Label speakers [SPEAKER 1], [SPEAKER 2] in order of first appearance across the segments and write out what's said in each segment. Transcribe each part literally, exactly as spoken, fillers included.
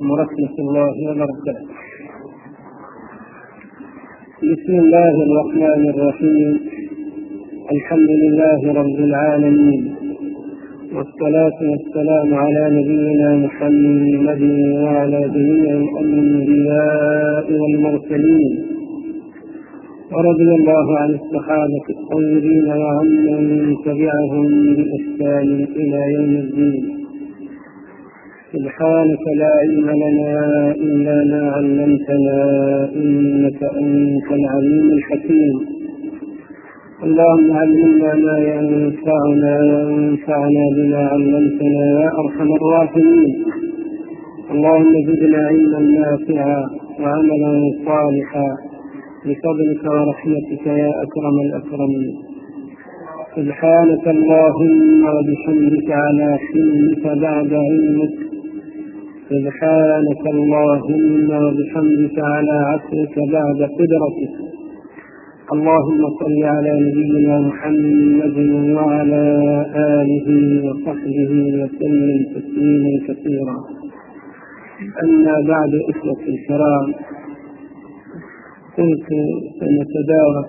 [SPEAKER 1] ورحمة الله وبركاته. بسم الله الرحمن الرحيم. الحمد لله رب العالمين، والصلاة والسلام على نبينا محمد وعلى جميع الأنبياء والمرسلين، ورضي الله عن الصحابة الطيبين وعمن تبعهم بإحسان إلى يوم الدين. سبحانك لا علم لنا إلا ما علمتنا إنك أنت العليم الحكيم. اللهم علمنا ما ينفعنا وانفعنا بما علمتنا يا أرحم الراحمين. اللهم زدنا علما نافعا وعملا صالحا بفضلك ورحمتك يا أكرم الأكرمين. سبحانك اللهم وبحمدك على حلمك بعد علمك. سبحانك اللهم وبحمدك على عفوك بعد قدرتك. اللهم صل على نبينا محمد وعلى آله وصحبه وسلم تسليما كثيرا. أما بعد، إخوة الكرام، كنت سنتدارس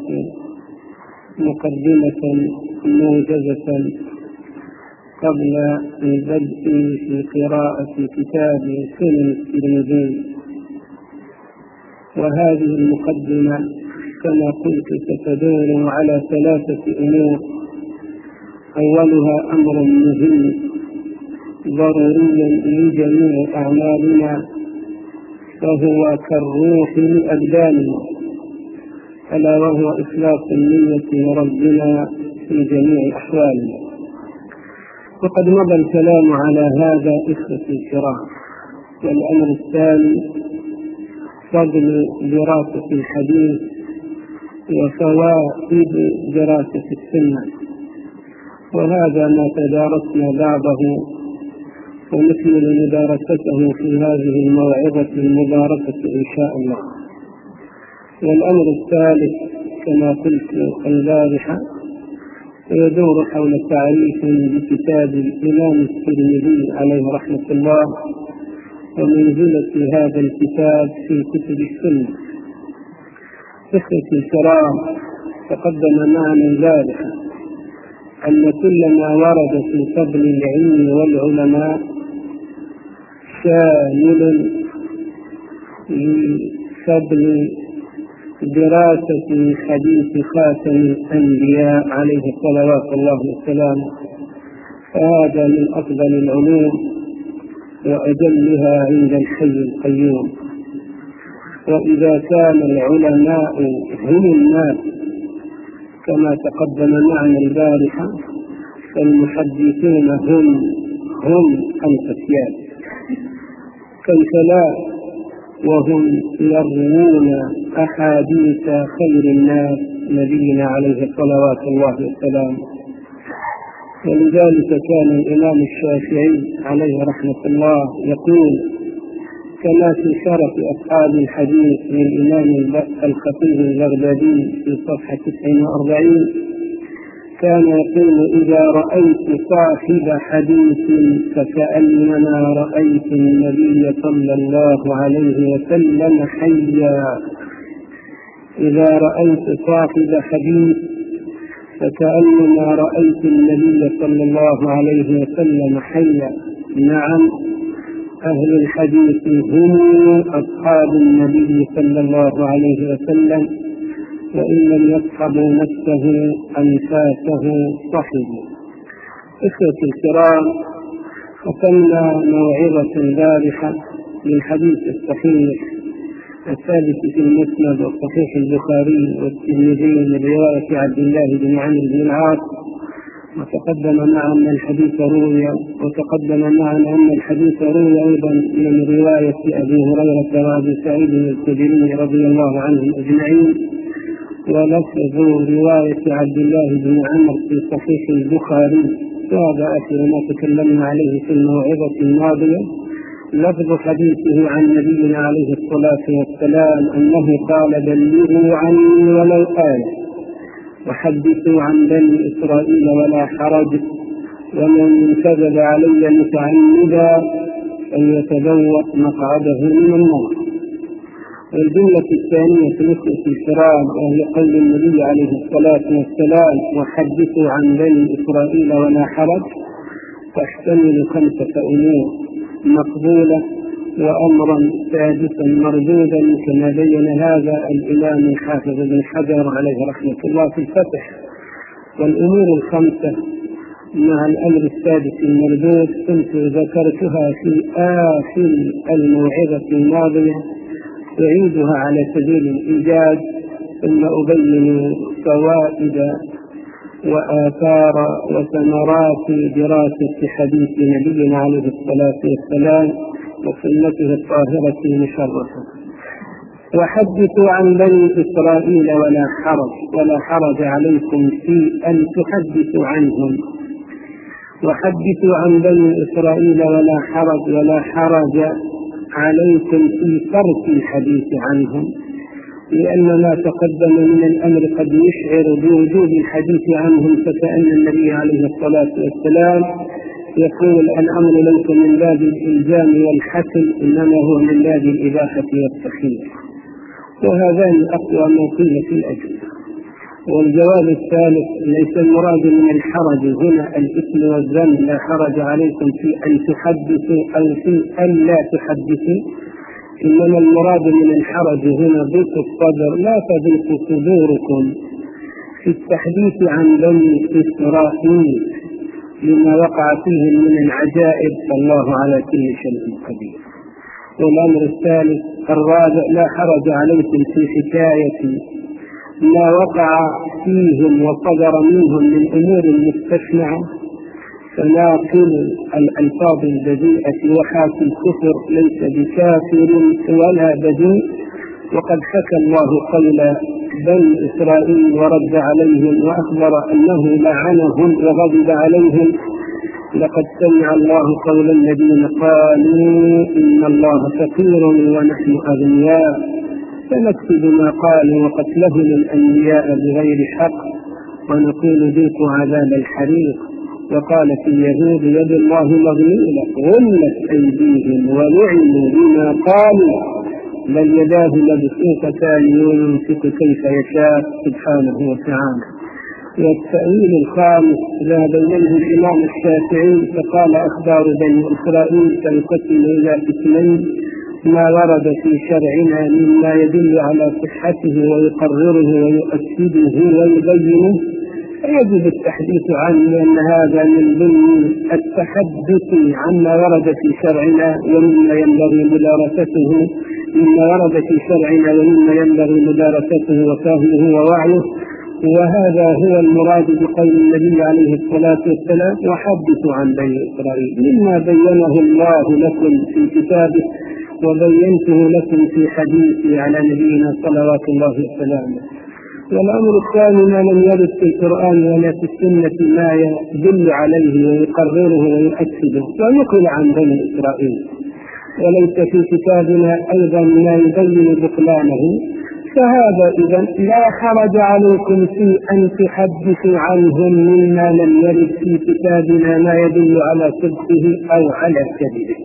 [SPEAKER 1] مقدمة موجزة قبل البدء في قراءة كتاب سنن الترمذي، وهذه المقدمة كما قلت ستدور على ثلاثة أمور. أولها أمر مهم ضروري لجميع أعمالنا، فهو كالروح لأبداننا، ألا وهو إخلاص النية لربنا في جميع أحوالنا. وقد مضى الكلام على هذا إخوة الكرام. والأمر الثاني فضل دراسة الحديث وفوائد دراسة السنة، وهذا ما تدارسنا بعضه ونكمل مدارسته في هذه الموعظة المباركة إن شاء الله. والأمر الثالث كما قلت البارحة يدور حول تعريف بكتاب الإمام الترمذي عليه رحمة الله ومنزلة هذا الكتاب في كتب السنة. إخوتي الكرام، تقدم معنا البارحة أن كل ما ورد في فضل العلم والعلماء شامل لفضل دراسة حديث خاتم الأنبياء عليه صلوات الله وسلامه، فهذا من أفضل العلوم وأجلها عند الحي القيوم. وإذا كان العلماء هم الناس كما تقدم معنا البارحة، فالمحدثون هم هم الأسياد، كيف لا وهم يروون أحاديث خير الناس نبينا عليه صلوات الله وسلامه. ولذلك كان الإمام الشافعي عليه رحمة الله يقول كما في شرف أصحاب الحديث للإمام الخطيب البغدادي في صفحة تسعة وأربعين، كان يقول إذا رأيت صاحب حديث فكأنما رأيت النبي صلى الله عليه وسلم حيا. إذا رأيت صاحب حديث فكأنما رأيت النبي صلى الله عليه وسلم حيا. نعم، أهل الحديث هم أصحاب النبي صلى الله عليه وسلم، وإن لم يصحبوا نفسه أنفاسه صحبوا. إخوتي الكرام، ختمنا موعظة البارحة للحديث الصحيح الثابت في المسند وصحيح البخاري والترمذي من رواية عبد الله بن عمرو بن العاص، وتقدم معنا أن الحديث روي وتقدم معنا أن الحديث روي أيضا من رواية أبي هريرة وأبي سعيد الخدري رضي الله عنهم أجمعين، ولفظ رواية عبد الله بن عمرو في صحيح البخاري، وهذا آخر ما تكلمنا عليه في الموعظة الماضية. لفظ حديثه عن نبينا عليه الصلاة والسلام أنه قال بلغوا عني ولو آية، وحدثوا عن بني إسرائيل ولا حرج، ومن كذب علي متعمدا أن يتبوأ مقعده من النار. والجملة الثانية في نصف الكرام وهي قول النبي عليه الصلاة والسلام وحدثوا عن بني إسرائيل ولا حرج، تحتمل خمسة أمور مقبولة وأمرا سادسا مردودا كما بين هذا الإمام الحافظ ابن حجر عليه رحمة الله في الفتح. والأمور الخمسة مع الأمر السادس المردود كنت ذكرتها في آخر الموعظة الماضية، أعيدها على سبيل الإيجاز ثم أبين فوائد وآثار وثمرات دراسة حديث نبينا عليه الصلاة والسلام وسنته الطاهرة المشرفة. وحدثوا عن بني إسرائيل ولا حرج ولا حرج عليكم في أن تحدثوا عنهم. وحدثوا عن بني إسرائيل ولا حرج ولا حرج عليكم في ترك الحديث عنهم، لأن ما تقدم من الأمر قد يشعر بوجوب الحديث عنهم، فكأن النبي عليه الصلاة والسلام يقول الأمر ليس من باب الإلزام والحتم، إنما هو من باب الإباحة والتخيير، وهذان أقوى ما قيل في الأجل. والجواب الثالث ليس المراد من الحرج هنا الإثم والذنب، لا حرج عليكم في أن تحدثوا أو في أن لا تحدثوا، إنما المراد من الحرج هنا ضيق الصدر، لا تضيق صدوركم في التحديث عن بني إسرائيل لما وقع فيهم من العجائب، والله على كل شيء قدير. والأمر الثالث الرابع لا حرج عليكم في حكاية ما وقع فيهم وصدر منهم من أمور مستشنعة، فناقل الألفاظ البذيئة وحاكي الكفر ليس بكافر ولا بديء، وقد حكى الله قول بني إسرائيل ورد عليهم وأخبر أنه لعنهم وغضب عليهم. لقد سمع الله قول الذين قالوا إن الله فقير ونحن أغنياء، فنكتب ما قالوا وقتلهم الأنبياء بغير حق ونقول ذوقوا عذاب الحريق. وقالت اليهود يد الله مغلولة غلت أيديهم ولعنوا بما قالوا بل يداه مبسوطتان ينفق كيف يشاء سبحانه وتعالى. والتأويل الخامس ذهب إليه الإمام الشافعي فقال أخبار بني إسرائيل تنقسم إلى قسمين: ما ورد في شرعنا مما يدل على صحته ويقرره ويؤكده ويبينه فيجب التحديث عنه، لأن هذا من ضمن التحدث عما ورد في شرعنا ومما ينبغي مدارسته مما ورد في شرعنا ومما ينبغي مدارسته وفهمه ووعيه. وهذا هو المراد بقول النبي عليه الصلاة والسلام وحدثوا عن بني إسرائيل مما بينه الله لكم في كتابه وبينته لكم في حديثه على نبينا صلوات الله وسلامه. والأمر الثاني ما لم يرد في القرآن ولا في السنة ما يدل عليه ويقرره ويؤكده ويقول عن بني إسرائيل، وليس في كتابنا أيضا ما يبين بطلانه، فهذا إذن لا حرج عليكم في أن تحدثوا عنهم مما لم يرد في كتابنا ما يدل على صدقه أو على كذبه.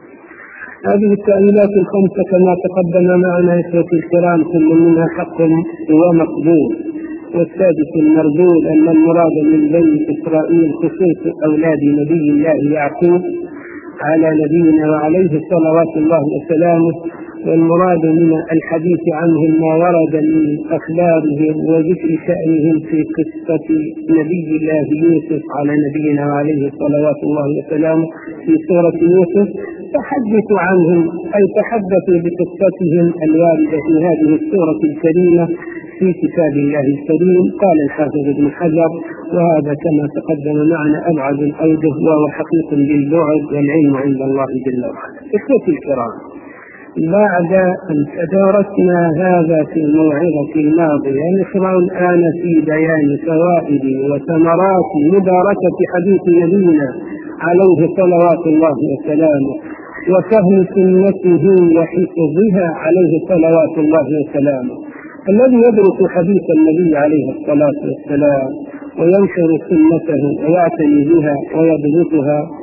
[SPEAKER 1] هذه التأويلات الخمسة كما تقدم معنا إخوة الكرام كل منها حق ومقبول. والسادس المردود أن المراد من بني إسرائيل خصوص أولاد نبي الله يعقوب على نبينا وعليه صلوات الله وسلامه، والمراد من الحديث عنهم ما ورد من أخبارهم وذكر شأنهم في قصة نبي الله يوسف على نبينا وعليه صلوات الله وسلامه في سورة يوسف، تحدثوا عنهم أي تحدثوا بقصتهم الواردة في هذه السورة الكريمة في كتاب الله الكريم. قال الحافظ ابن حجر وهذا كما تقدم معنا أبعد الأوجه وهو حقيق بالبعد والعلم عند الله جل وعلا. إخوتي الكرام، بعد أن تدارسنا هذا في الموعظة الماضية نشرع الآن في بيان فوائد وثمرات مدارسة حديث نبينا عليه صلوات الله وسلامه وفهم سنته وحفظها عليه صلوات الله وسلامه. الذي يدرس حديث النبي عليه الصلاة والسلام وينشر سنته ويعتني بها ويضبطها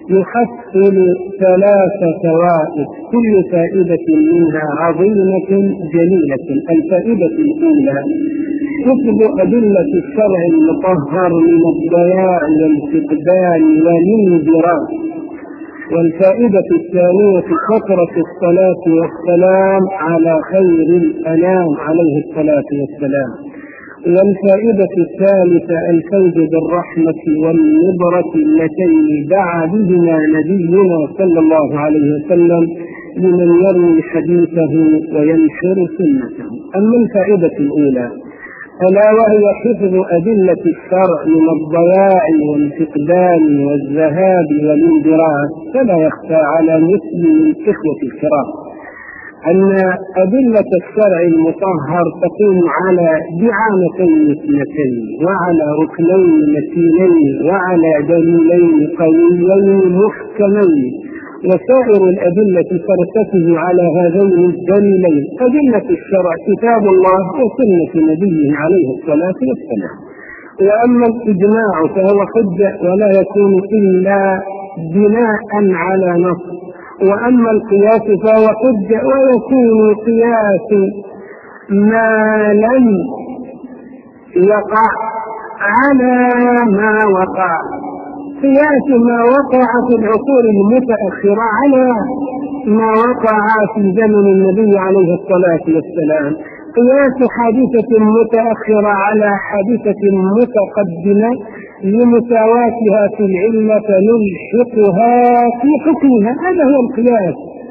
[SPEAKER 1] يحصل ثلاث فوائد كل فائدة منها عظيمة جليلة. الفائدة الأولى حفظ أدلة الشرع المطهر من الضياع والفقدان والانضرار. والفائدة الثانية كثرة الصلاة والسلام على خير الأنام عليه الصلاة والسلام. والفائدة الثالثة الفوز بالرحمة والنضرة اللتين دعا بهما نبينا صلى الله عليه وسلم لمن يروي حديثه وينشر سنته. أما الفائدة الأولى ألا وهي حفظ أدلة الشرع من الضياع والفقدان والذهاب والانضرار، فلا يخفى على مسلم إخوة الكرام أن أدلة الشرع المطهر تقوم على دعامتين اثنتين وعلى ركنين متينين وعلى دليلين قويين محكمين، وسائر الأدلة ترتكز على هذين الدليلين أدلة الشرع كتاب الله وسنة نبيه عليه الصلاة والسلام. وأما الإجماع فهو حجة ولا يكون إلا بناء على نص، وأما القياس فهو حجة ويكون قياس ما لم يقع على ما وقع، قياس ما وقع في العصور المتأخرة على ما وقع في زمن النبي عليه الصلاة والسلام، قياس حادثة متأخرة على حادثة متقدمة لمساواتها في العلة فنلحقها في حكمها، هذا هو القياس.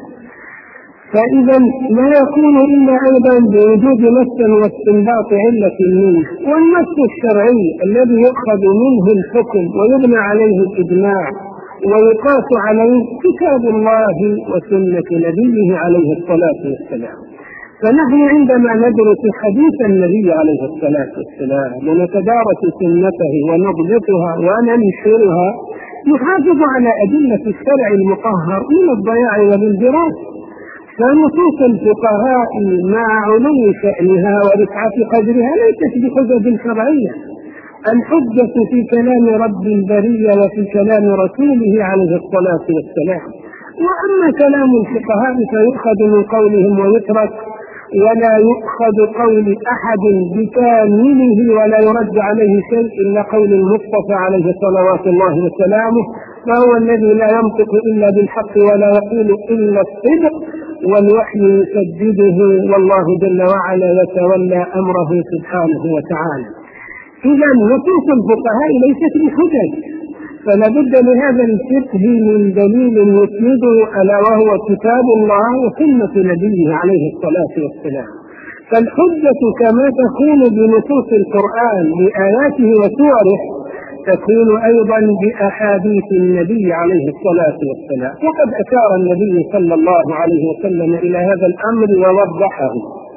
[SPEAKER 1] فإذا لا يكون إلا أيضا بوجود نص واستنباط علة منه، والنص الشرعي الذي يؤخذ منه الحكم ويبنى عليه الإجماع ويقاس عليه كتاب الله وسنة نبيه عليه الصلاة والسلام. فنحن عندما ندرس حديث النبي عليه الصلاة والسلام ونتدارس سنته ونضبطها وننشرها نحافظ على أدلة الشرع المطهر من الضياع والانضرار. فنصوص الفقهاء مع علو شأنها ورفعة قدرها ليست بحجج شرعية، الحجة في كلام رب البرية وفي كلام رسوله عليه الصلاة والسلام. وأما كلام الفقهاء فيؤخذ من قولهم ويترك، ولا يؤخذ قول أحد بكامله ولا يرد عليه شيء إلا قول المصطفى عليه صلوات الله وسلامه، فهو الذي لا ينطق إلا بالحق ولا يقول إلا الصدق، والوحي يسدده والله جل وعلا يتولى أمره سبحانه وتعالى. إذا نصوص الفقهاء ليست بحجج، فلا بد لهذا الفقه من دليل يسنده ألا وهو كتاب الله وسنة نبيه عليه الصلاة والسلام. فالحجة كما تكون بنصوص القرآن بآياته وسوره تكون أيضا بأحاديث النبي عليه الصلاة والسلام، وقد أشار النبي صلى الله عليه وسلم إلى هذا الأمر ووضحه.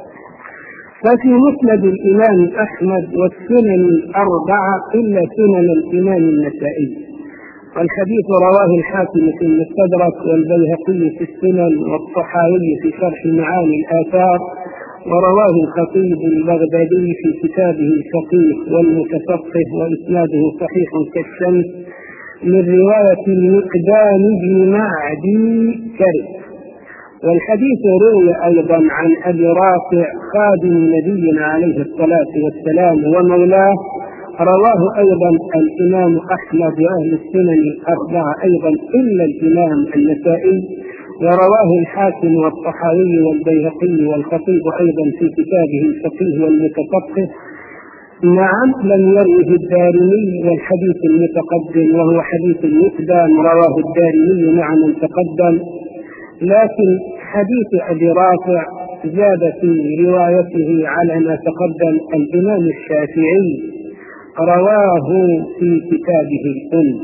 [SPEAKER 1] ففي مسند الإمام أحمد والسنن الأربعة إلا سنن الإمام النسائي، والحديث رواه الحاكم في المستدرك والبيهقي في السنن والطحاوي في شرح معاني الآثار، ورواه الخطيب البغدادي في كتابه الفقيه والمتفقه وإسناده صحيح كالشمس من رواية المقدام بن معدي كرب. والحديث روي أيضا عن أبي رافع خادم نبينا عليه الصلاة والسلام ومولاه، رواه أيضا الإمام أحمد وأهل السنن الأربعة أيضا إلا الإمام النسائي، ورواه الحاكم والطحاوي والبيهقي والخطيب أيضا في كتابه الفقيه والمتفقه. نعم لم يروه الدارمي، والحديث المتقدم وهو حديث المقدام رواه الدارمي مع من تقدم، لكن حديث أبي رافع زاد في روايته على ما تقدم الإمام الشافعي رواه في كتابه الأم،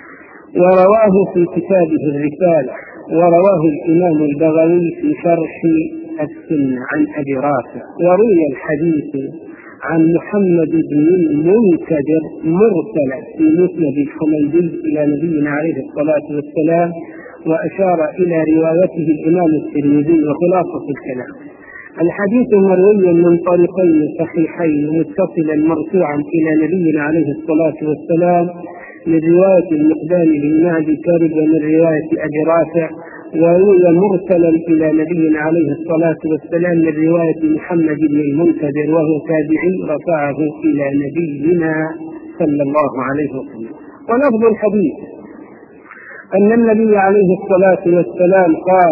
[SPEAKER 1] ورواه في كتابه الرسالة، ورواه الإمام البغوي في شرح السنة عن أبي رافع. وروي الحديث عن محمد بن المنكدر مرسلا في مسند الحميدي إلى نبينا عليه الصلاة والسلام، وأشار إلى روايته الإمام الترمذي وخلاصة الكلام. الحديث مروي من طريقين صحيحين متصلا مرفوعا إلى نبينا عليه الصلاة والسلام من رواية المقدام بن معدي كرب ومن رواية أبي رافع، وروي مرسلا إلى نبينا عليه الصلاة والسلام من رواية محمد بن المنكدر وهو تابعي رفعه إلى نبينا صلى الله عليه وسلم. ولفظ الحديث أن النبي عليه الصلاة والسلام قال: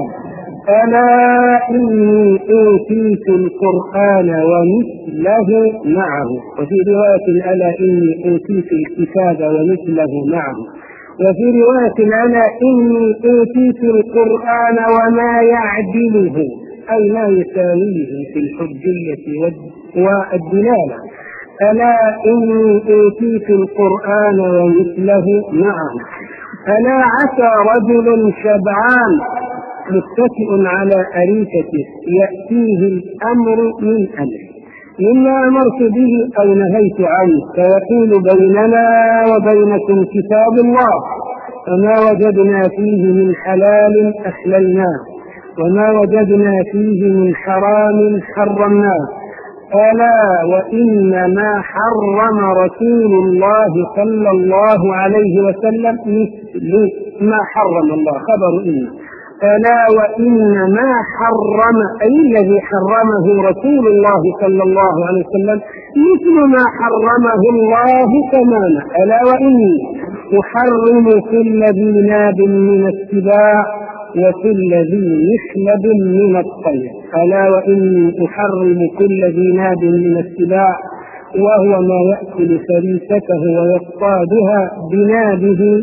[SPEAKER 1] ألا إني أوتيت القرآن ومثله معه، وفي رواية ألا إني أوتيت الكتاب ومثله معه، وفي رواية ألا إني أوتيت القرآن وما يعدله أي ما يساويه في الحجية والدلالة. ألا إني أوتيت القرآن ومثله معه. ألا عسى رجل شبعان متكئ على أريكته يأتيه الأمر من أمره مما أمرت به أو نهيت عنه، فيقول: بيننا وبينكم كتاب الله، فما وجدنا فيه من حلال أحللناه، وما وجدنا فيه من حرام حرمناه. ألا وإنما حرم رسول الله صلى الله عليه وسلم مثل ما حرم الله، خبر إن. ألا وإنما حرم أي الذي حرمه رسول الله صلى الله عليه وسلم مثل ما حرمه الله تماما. ألا وإني أحرم كل ذي ناب من السباع وكل ذي مخلب من الطير. ألا وإني أحرم كل ذي ناب من السباع وهو ما يأكل فريسته ويصطادها بنابه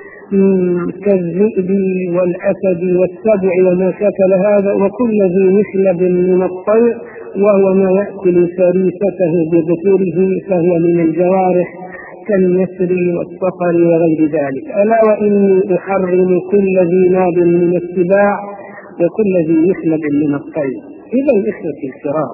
[SPEAKER 1] كالذئب والأسد والسبع وما شكل هذا، وكل ذي مخلب من الطير وهو ما يأكل فريسته ببطوله فهو من الجوارح كالنسر والصقر وغير ذلك. ألا وإني أحرم كل ذي ناب من السباع وكل ذي مخلب من الطير. إذا الإخوة الكرام،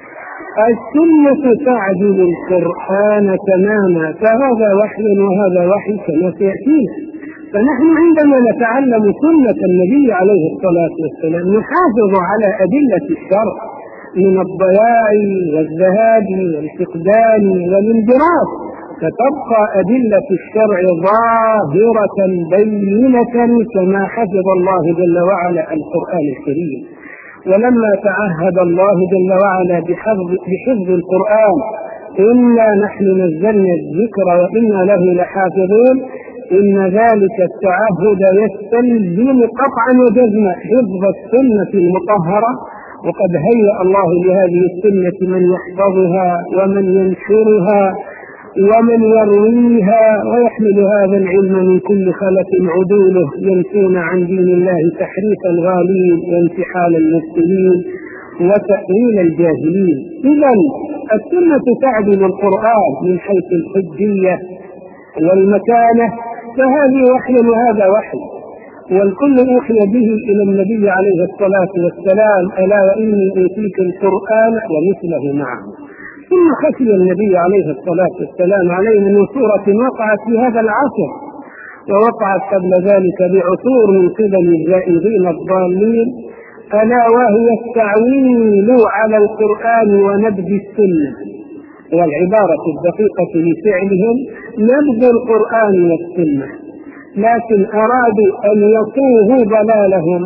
[SPEAKER 1] السنة تعدل القرآن تماما، فهذا وحي وهذا وحي كما سيأتينا. فنحن عندما نتعلم سنة النبي عليه الصلاة والسلام نحافظ على أدلة الشرع من الضياع والذهاب والفقدان والانجراف، فتبقى أدلة الشرع ظاهرة بينة كما حفظ الله جل وعلا القرآن الكريم. ولما تعهد الله جل وعلا بحفظ, بحفظ القرآن: إنا نحن نزلنا الذكر وإنا له لحافظون، إن ذلك التعهد يستلزم قطعا وجزما حفظ السنة المطهرة، وقد هيأ الله لهذه السنة من يحفظها ومن ينشرها ومن يرويها ويحمل هذا العلم من كل خلف عدوله ينسون عن دين الله تحريف الغالين وانتحال المبطلين وتأويل الجاهلين. إذا السنة تعدل القرآن من حيث الحجية والمكانة، فهذه وحي وهذا وحي، والكل أوحي به إلى النبي عليه الصلاة والسلام: ألا وإني أوتيت القرآن ومثله معه. ثم خشي النبي عليه الصلاة والسلام علينا من سورة وقعت في هذا العصر ووقعت قبل ذلك بعصور من قبل الزائغين الضالين، ألا وهي التعويل على القرآن ونبذ السنة، والعبارة الدقيقة لفعلهم نبذ القرآن والسنة، لكن أرادوا أن يصوغوا ضلالهم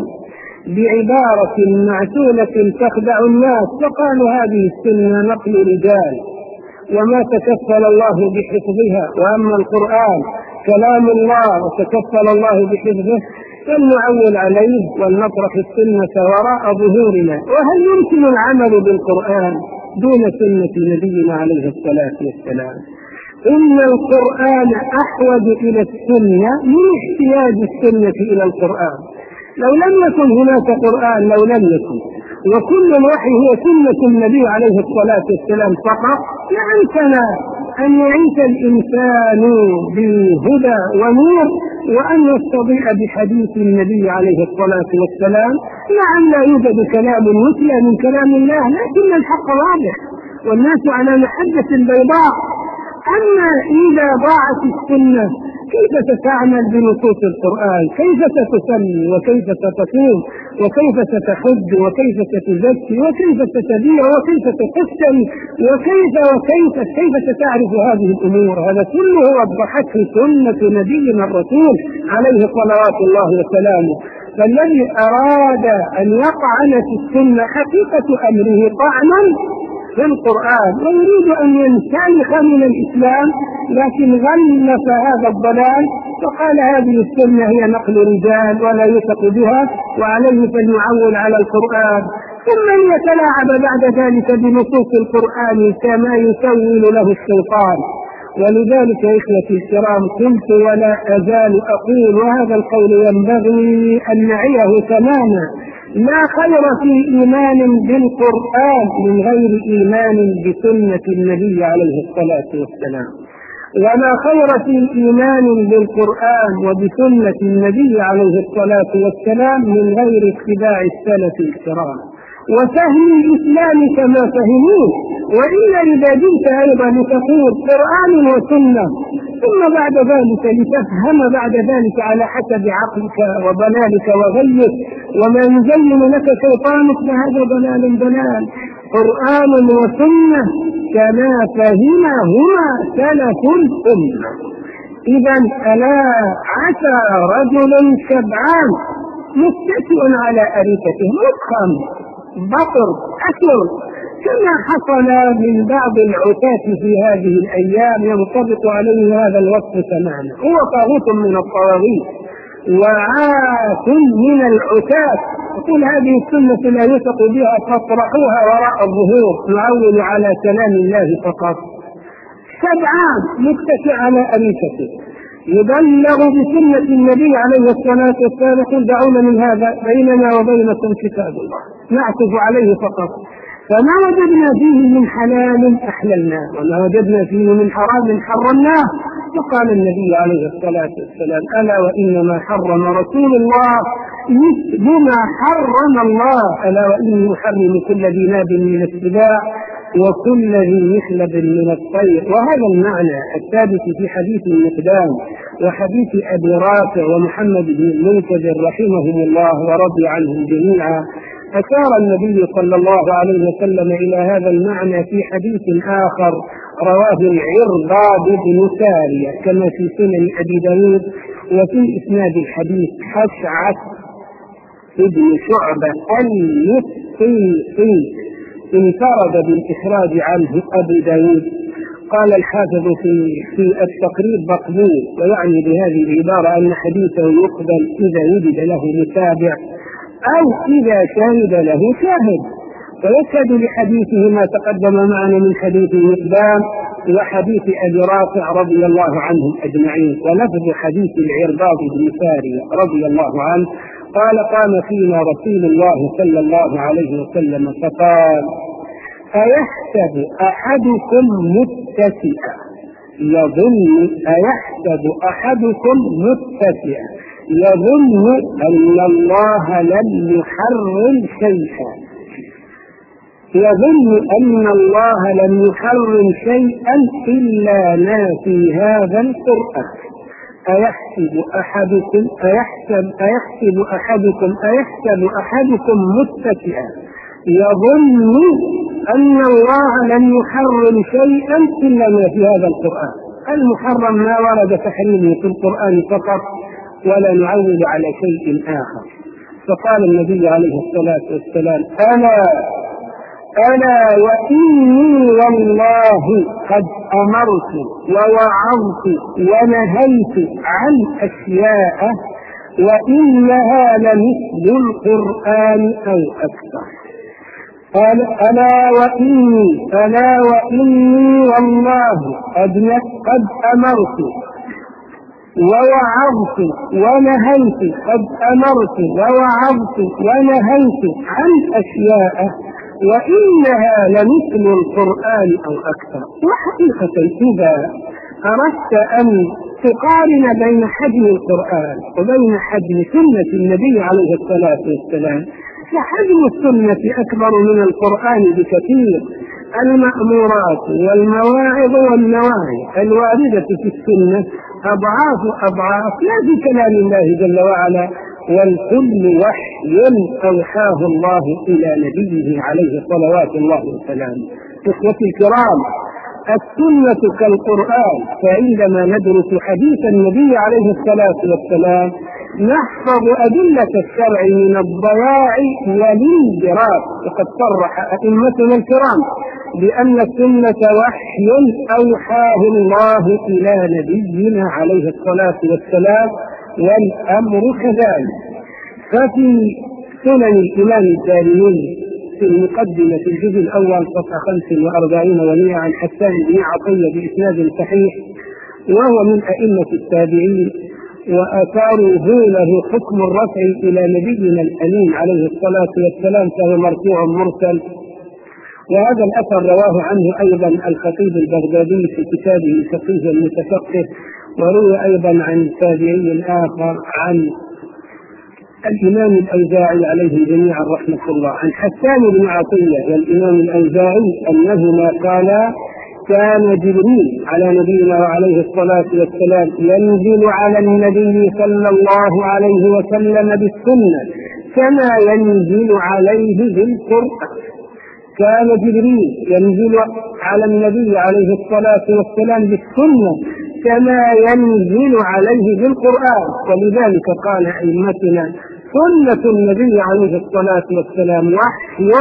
[SPEAKER 1] بعبارة معسولة تخدع الناس، فقالوا هذه السنة نقل رجال وما تكفل الله بحفظها، وأما القرآن كلام الله وتكفل الله بحفظه فلنعول عليه ولنطرح السنة وراء ظهورنا. وهل يمكن العمل بالقرآن دون سنة نبينا عليه الصلاة والسلام؟ إن القرآن أحوج إلى السنة من احتياج السنة إلى القرآن. لو لم يكن هناك قرآن لو لم يكن وكل الوحي هو سنة النبي عليه الصلاة والسلام فقط لأمكن أن يعيش الإنسان بهدى ونور وأن يستضيء بحديث النبي عليه الصلاة والسلام. نعم لا يوجد كلام مثل من كلام الله، لكن الحق واضح والناس على محجة بيضاء. أما إذا ضاعت السنة كيف ستعمل بنصوص القرآن؟ كيف ستصلي وكيف ستصوم وكيف ستحج وكيف ستزكي وكيف ستبيع وكيف تقسم وكيف وكيف كيف ستعرف هذه الأمور؟ هذا كله وضحته سنة نبينا الرسول عليه صلوات الله وسلامه. فالذي أراد أن يطعن في السنة حقيقة أمره طعن في القرآن ويريد أن ينسلخ من الإسلام، لكن غلف هذا الضلال وقال هذه السنة هي نقل رجال ولا يثق بها وعليه فليعول على القرآن، ثم يتلاعب بعد ذلك بنصوص القرآن كما يسول له الشيطان. ولذلك يا إخوتي الكرام قلت ولا أزال أقول، وهذا القول ينبغي أن نعيه تماما: لا خير في إيمان بالقرآن من غير إيمان بسنة النبي عليه الصلاة والسلام، ولا خير في إيمان بالقرآن وبسنة النبي عليه الصلاة والسلام من غير اتباع السلف الكرام وفهم الإسلام كما فهموه. وإلا إذا جئت أيضا لتقول قرآن وسنة ثم بعد ذلك لتفهم بعد ذلك على حسب عقلك وضلالك وغيك وما يزين لك شيطانك، فهذا ضلال ضلال. قرآن وسنة كما فهمهما سلف الأمة. إذا ألا عسى رجل شبعان متكئ على أريكته مضخم بطر أكل، كما حصل من بعض العتاة في هذه الأيام ينطبق عليه هذا الوصف تماما. هو طاغوت من الطواغيت وعاة من العتاة، يقول هذه السنة لا يثق بها فاطرحوها وراء الظهور، نعول على كلام الله فقط. شبعان متكئ على أريكته يبلغ بسنة النبي عليه الصلاة والسلام، يقول دعونا من هذا بيننا وبينكم كتاب الله نعكف عليه فقط، فما وجدنا فيه من حلال أحللناه وما وجدنا فيه من حرام حرمناه. فقال النبي عليه الصلاة والسلام: ألا وإنما حرم رسول الله مثل ما حرم الله، ألا وإني أحرم كل ذي ناب من السباع وكل ذي مخلب من الطير. وهذا المعنى الثابت في حديث المقدام وحديث أبي رافع ومحمد بن المنكدر رحمهم الله ورضي عنهم جميعا. أشار النبي صلى الله عليه وسلم إلى هذا المعنى في حديث آخر رواه العرباض بن سارية كما في سنن أبي داود، وفي إسناد الحديث حشعث ابن شعبة المسقيقي انفرد بالإخراج عنه أبي داود. قال الحافظ في في التقريب مقبول، ويعني بهذه العبارة أن حديثه يقبل إذا وجد له متابع أو إذا شهد له شاهد، فيشهد لحديثه ما تقدم معنا من حديث المقدام وحديث أبي رافع رضي الله عنهم أجمعين. ولفظ حديث العرباض بن سارية رضي الله عنه قال: قام فينا رسول الله صلى الله عليه وسلم فقال: أيحسب أحدكم متكئا يظن أيحسب أحدكم متكئا يظن أن الله لم يحرم شيئا يظن أن الله لم يحرم شيئا إلا ما في هذا القرآن. أيحسب أحدكم أيحسب أيحسب أحدكم أيحسب أحدكم متكئا يظن أن الله لم يحرم شيئا إلا ما في هذا القرآن. المحرم ما ورد تحريمه في القرآن فقط، ولا نعول على شيء آخر. فقال النبي عليه الصلاة والسلام: ألا ألا وإني والله قد أمرت ووعظت ونهيت عن أشياء وإنها لمثل القرآن أو أكثر. قال: ألا وإني ألا وإني والله قد قد أمرت ووعظت ونهيت قد أمرت ووعظت ونهيت عن أشياء وإنها لمثل القرآن أو أكثر. وحقيقة إذا أردت أن تقارن بين حجم القرآن وبين حجم سنة النبي عليه الصلاة والسلام، فحجم السنة أكبر من القرآن بكثير. المأمورات والمواعظ والنواهي الواردة في السنة أضعاف أضعاف لا في كلام الله جل وعلا والكل وحي أوحاه الله إلى نبيه عليه صلوات الله وسلامه. إخوتي الكرام، السنة كالقرآن، فعندما ندرس حديث النبي عليه الصلاة والسلام نحفظ أدلة الشرع من الضياع والانجراف. وقد صرح أئمتنا الكرام بأن السنة وحي أوحاه الله إلى نبينا عليه الصلاة والسلام، والأمر كذلك. ففي سنن الإمام الدارمي في المقدمة في الجزء الأول صفحة خمس وأربعين ومئة عن حسان بن عطية بإسناد صحيح، وهو من أئمة التابعين، وآثاره له حكم الرفع إلى نبينا الأمين عليه الصلاة والسلام، فهو مرفوع مرسل. وهذا الأثر رواه عنه أيضا الخطيب البغدادي في كتابه فقيه المتفقه، وروى أيضا عن تابعي آخر عن الإمام الأوزاعي عليه جميعا رحمة الله، عن حسان بن عطية والإمام الأوزاعي أنهما قالا: كان جبريل على نبينا وعليه الصلاة والسلام ينزل على النبي صلى الله عليه وسلم بالسنة كما ينزل عليه بالقرآن. كان جبريل ينزل على النبي عليه الصلاة والسلام بالسنة كما ينزل عليه بالقرآن. ولذلك قال أئمتنا: سنة النبي عليه الصلاة والسلام وحي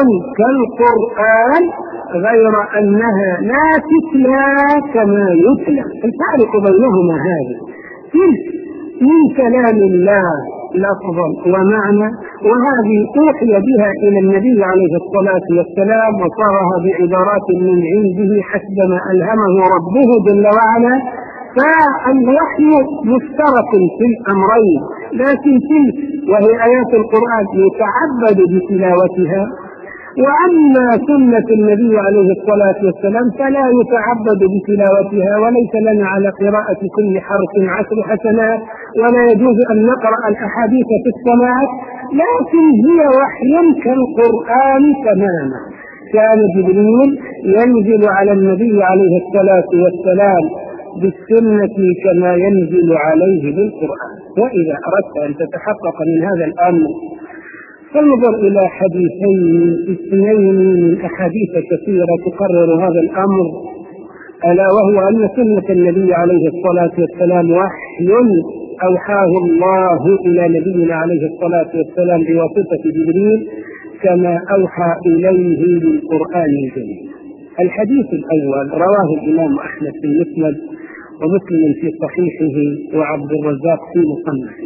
[SPEAKER 1] كالقرآن، غير أنها لا تتلى كما يتلى. الفارق بينهما هذا: تلك من كلام الله لفظا ومعنى، وهذه أوحي بها إلى النبي عليه الصلاة والسلام وصارها بعبارات من عنده حسب ما ألهمه ربه جل وعلا. فالوحي مشترك في الأمرين، لكن تلك وهي آيات القرآن يتعبد بتلاوتها، وأما سنة النبي عليه الصلاة والسلام فلا يتعبد بتلاوتها، وليس لنا على قراءة كل حرف عشر حسنات، ولا يجوز أن نقرأ الأحاديث في الصلاة، لكن هي وحي كالقرآن تماما. كان جبريل ينزل على النبي عليه الصلاة والسلام بالسنة كما ينزل عليه بالقرآن. وإذا أردت أن تتحقق من هذا الأمر فانظر إلى حديثين اثنين من أحاديث كثيرة تقرر هذا الأمر، ألا وهو أن سنة النبي عليه الصلاة والسلام وحي أوحاه الله إلى نبينا عليه الصلاة والسلام بواسطة جبريل كما أوحى إليه بالقرآن الكريم. الحديث الأول رواه الإمام أحمد في المسند، ومسلم في صحيحه، وعبد الرزاق في مصنفه.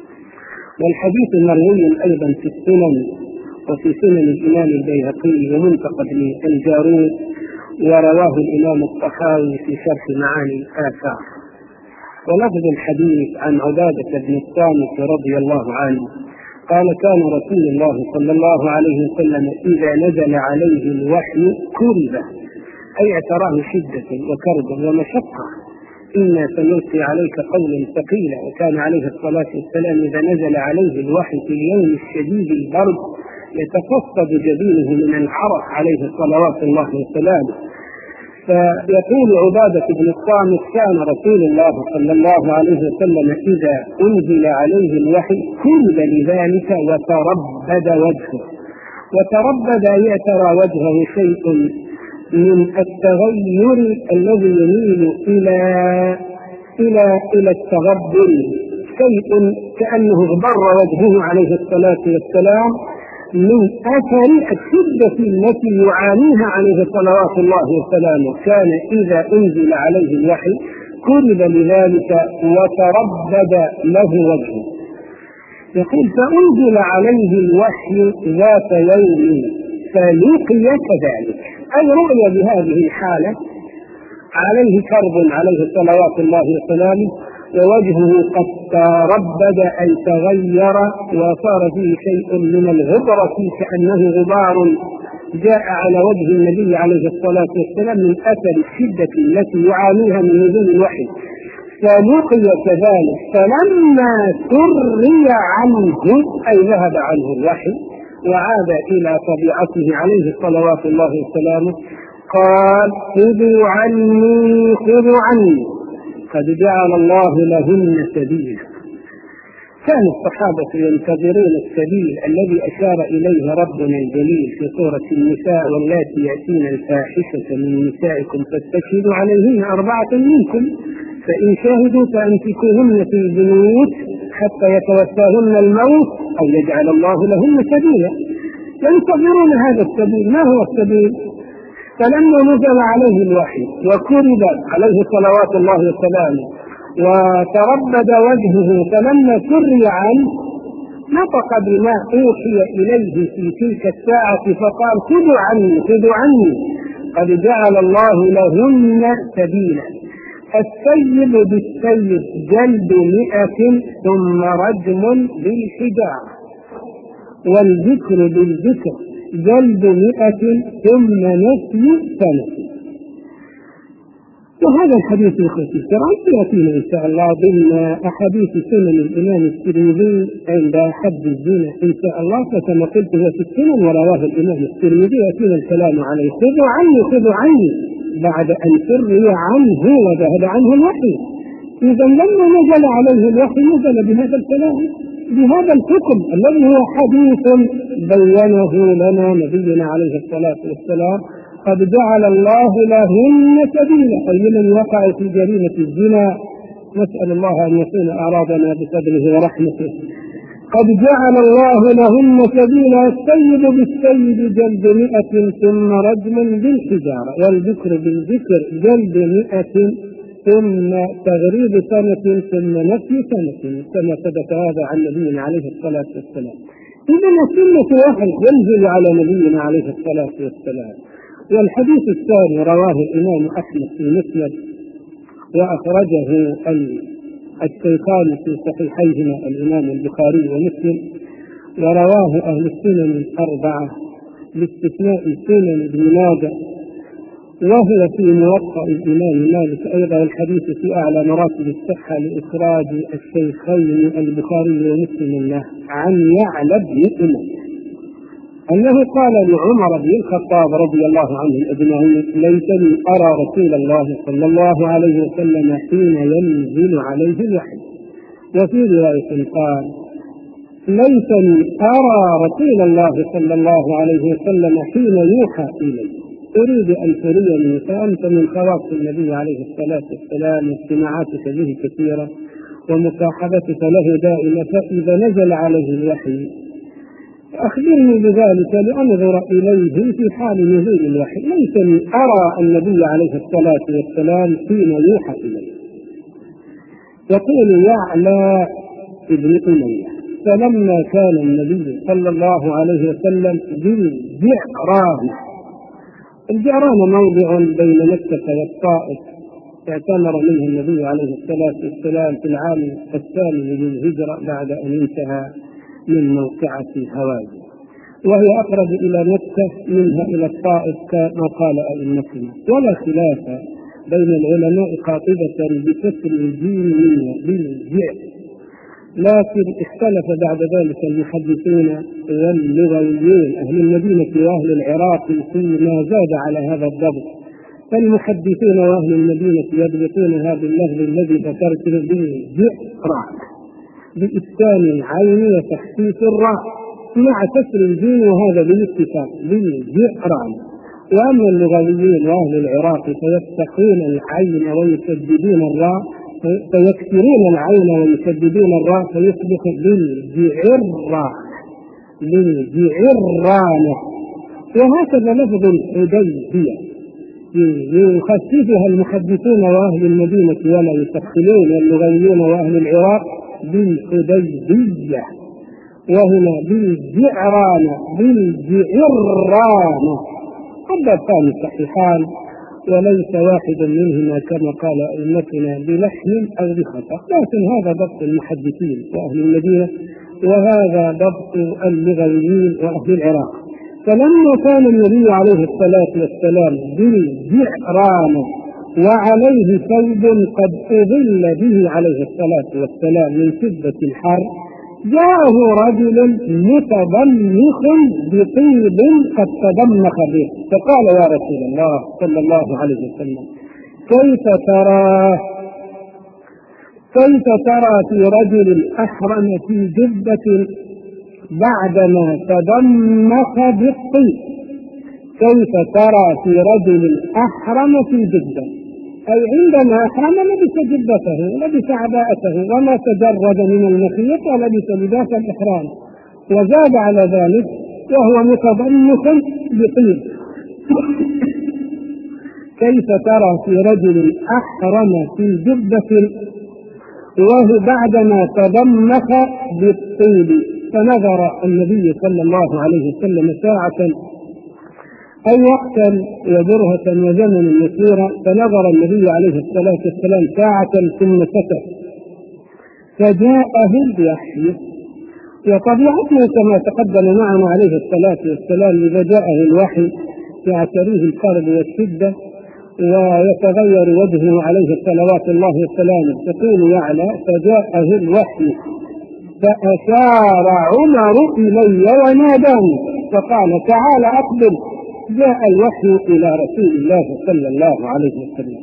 [SPEAKER 1] والحديث مروي أيضا في السنن وفي سنن الإمام البيهقي ومنتقى بن الجارود، ورواه الإمام الطحاوي في شرح معاني الآثار. ولفظ الحديث عن عبادة بن الصامت رضي الله عنه قال: كان رسول الله صلى الله عليه وسلم إذا نزل عليه الوحي كرب، أي اعتراه شدة وكرب ومشقة، إنا سنلقي عليك قولا ثقيلا. وكان عليه الصلاة والسلام إذا نزل عليه الوحي في اليوم الشديد البرد يتفصد جبينه من العرق عليه صلوات الله وسلامه. فيقول عبادة بن الصامت: كان رسول الله صلى الله عليه وسلم إذا أنزل عليه الوحي كرب لذلك وتربد وجهه. وتربد يترى وجهه شيء من التغير الذي يميل إلى إلى إلى التغبر، شيء كأنه اغبر وجهه عليه الصلاة والسلام من أثر الشدة التي يعانيها عليه صلوات الله وسلامه. كان إذا أنزل عليه الوحي كرب لذلك وتربد له وجهه. يقول: فأنزل عليه الوحي ذات يوم فلقي كذلك، أي رؤيا بهذه الحالة، عليه كرب عليه صلوات الله وسلامه، ووجهه قد تربد أي تغير وصار فيه شيء من الغبرة كأنه غبار جاء على وجه النبي عليه الصلاة والسلام من أثر الشدة التي يعانيها من نزول الوحي. فلقي كذلك، فلما سري عنه أي ذهب عنه الوحي وعاد إلى طبيعته عليه صلوات الله وسلامه، قال: خذوا عني خذوا عني قد جعل الله لهن سبيلا. كان الصحابة ينتظرون السبيل الذي أشار إليه ربنا الجليل في سورة النساء: واللاتي يأتين الفاحشة من نسائكم فاستشهدوا عليهن أربعة منكم فإن شهدوا فأمسكوهن في البيوت حتى يتوفاهن الموت أو يجعل الله لهن سبيلا. ينتظرون هذا السبيل. ما هو السبيل؟ فلما نزل عليه الوحي وكرب عليه صلوات الله وسلامه وتربد وجهه، فلما سري عنه نطق بما أوحي إليه في تلك الساعة فقال: خذوا عني خذوا عني قد جعل الله لهن سبيلا. السيب بالسيب جلد مئة ثم رجم بالحجارة، والذكر بالذكر جلد مئة ثم نفي سنة. وهذا الحديث الخفيف سيأتينا إن شاء الله ضمن أحاديث سنن الإمام الترمذي عند حد الزنا إن شاء الله، فكما قلت هو في السنن ورواه الإمام الترمذي. يأتينا الكلام عليه: خذوا عني خذوا عني بعد أن سري عنه وذهب عنه الوحي. إذا لما نزل عليه الوحي نزل بهذا الكلام، بهذا الحكم الذي هو حديث بينه لنا نبينا عليه الصلاة والسلام: قد جعل الله لهن سبيلا، أي لمن وقع في جريمة الزنا. نسأل الله أن يكون أعراضنا بفضله ورحمته. قد جعل الله لهن سبيلا. السيد بالسيد جلد مئة ثم رجم بالحجارة، والذكر بالذكر جلد مئة ثم تغريب سنة ثم نفي سنة، كما ثبت هذا عن نبينا عليه الصلاة والسلام. إذن السنة واحد ينزل على نبينا عليه الصلاة والسلام. والحديث الثاني رواه الإمام أحمد في مسند، وأخرجه الشيخان في صحيحيهما الإمام البخاري ومسلم، ورواه أهل السنن الأربعة باستثناء سنن ابن ماجه، وهو في موطأ الإمام مالك أيضا. الحديث في أعلى مراتب الصحة لإخراج الشيخين البخاري ومسلم له عن يعلى بن أمية أنه قال لعمر بن الخطاب رضي الله عنه أجمعين: ليتني أرى رسول الله صلى الله عليه وسلم حين ينزل عليه الوحي. وفي رواية قال: ليتني أرى رسول الله صلى الله عليه وسلم حين يوحى إليه. أريد أن تريني فأنت من خواص النبي عليه الصلاة والسلام، واجتماعاتك به كثيرة ومصاحبتك له دائمة، فإذا نزل عليه الوحي أخبرني بذلك لأنظر إليه في حال نزول الوحي. ليتني أرى النبي عليه الصلاة والسلام حين يوحى إليه. يقول يعلى ابن أمية: فلما كان النبي صلى الله عليه وسلم بالجعران. الجعران موضع بين مكة والطائف، اعتمر منه النبي عليه الصلاة والسلام في العام الثامن للهجرة بعد أن انتهى من موقعة هوازن، وهي أقرب إلى مكة منها إلى الطائف كما قال أئمتنا. ولا خلاف بين العلماء قاطبة بكسر الجيم بالجع، لكن اختلف بعد ذلك المحدثون واللغويون أهل المدينة وأهل العراق فيما زاد على هذا الضبط. فالمحدثون وأهل المدينة يضبطون هذا اللفظ الذي ذكرته بالجعران بإسكان العين وتخفيف الراء مع كسر الجيم، وهذا بالاتفاق بالجعران. وأما اللغويون وأهل العراق فيفتحون العين ويسددون الراء، فيكسرون العين ويسددون الراء فيصبح بالجعران بالجعران. وهكذا لفظ الحديبية يخففها المحدثون وأهل المدينة ولا يفصلون اللغويون وأهل العراق بالحديبية، وهنا بالجعران بالجعران. الضبطان صحيحان وليس واحد منهما كما قال أئمتنا بلحن أو بخطأ، لكن هذا ضبط المحدثين وأهل المدينة، وهذا ضبط اللغويين وأهل العراق. فلما كان النبي عليه الصلاة والسلام بالجعران وعليه ثوب قد أظل به عليه الصلاة والسلام من شدة الحر، جاءه رجل متضمخ بطيب قد تضمخ به، فقال: يا رسول الله صلى الله عليه وسلم كيف ترى؟ كيف ترى في رجل أحرم في جبة بعدما تضمخ بالطيب؟ كيف ترى في رجل أحرم في جبة، أي عندما أحرم لبس جبته ولبس عباءته وما تجرد من المخيط ولبس لباس الإحرام، وزاد على ذلك وهو متضمخ بطيب. كيف ترى في رجل أحرم في جبة وهو بعدما تضمخ بالطيب؟ فنظر النبي صلى الله عليه وسلم ساعة أي وقتا وبرهة وزمن يسيرا، فنظر النبي عليه الصلاة والسلام ساعة ثم سكت، فجاءه الوحي. وطبيعته كما تقدم معنا عليه الصلاة والسلام إذا جاءه الوحي يعتريه الكرب والشدة ويتغير وجهه عليه صلوات الله وسلامه. يقول يعلى فجاءه الوحي فأشار عمر إلي وناداني فقال تعال أقبل. جاء الوحي إلى رسول الله صلى الله عليه وسلم.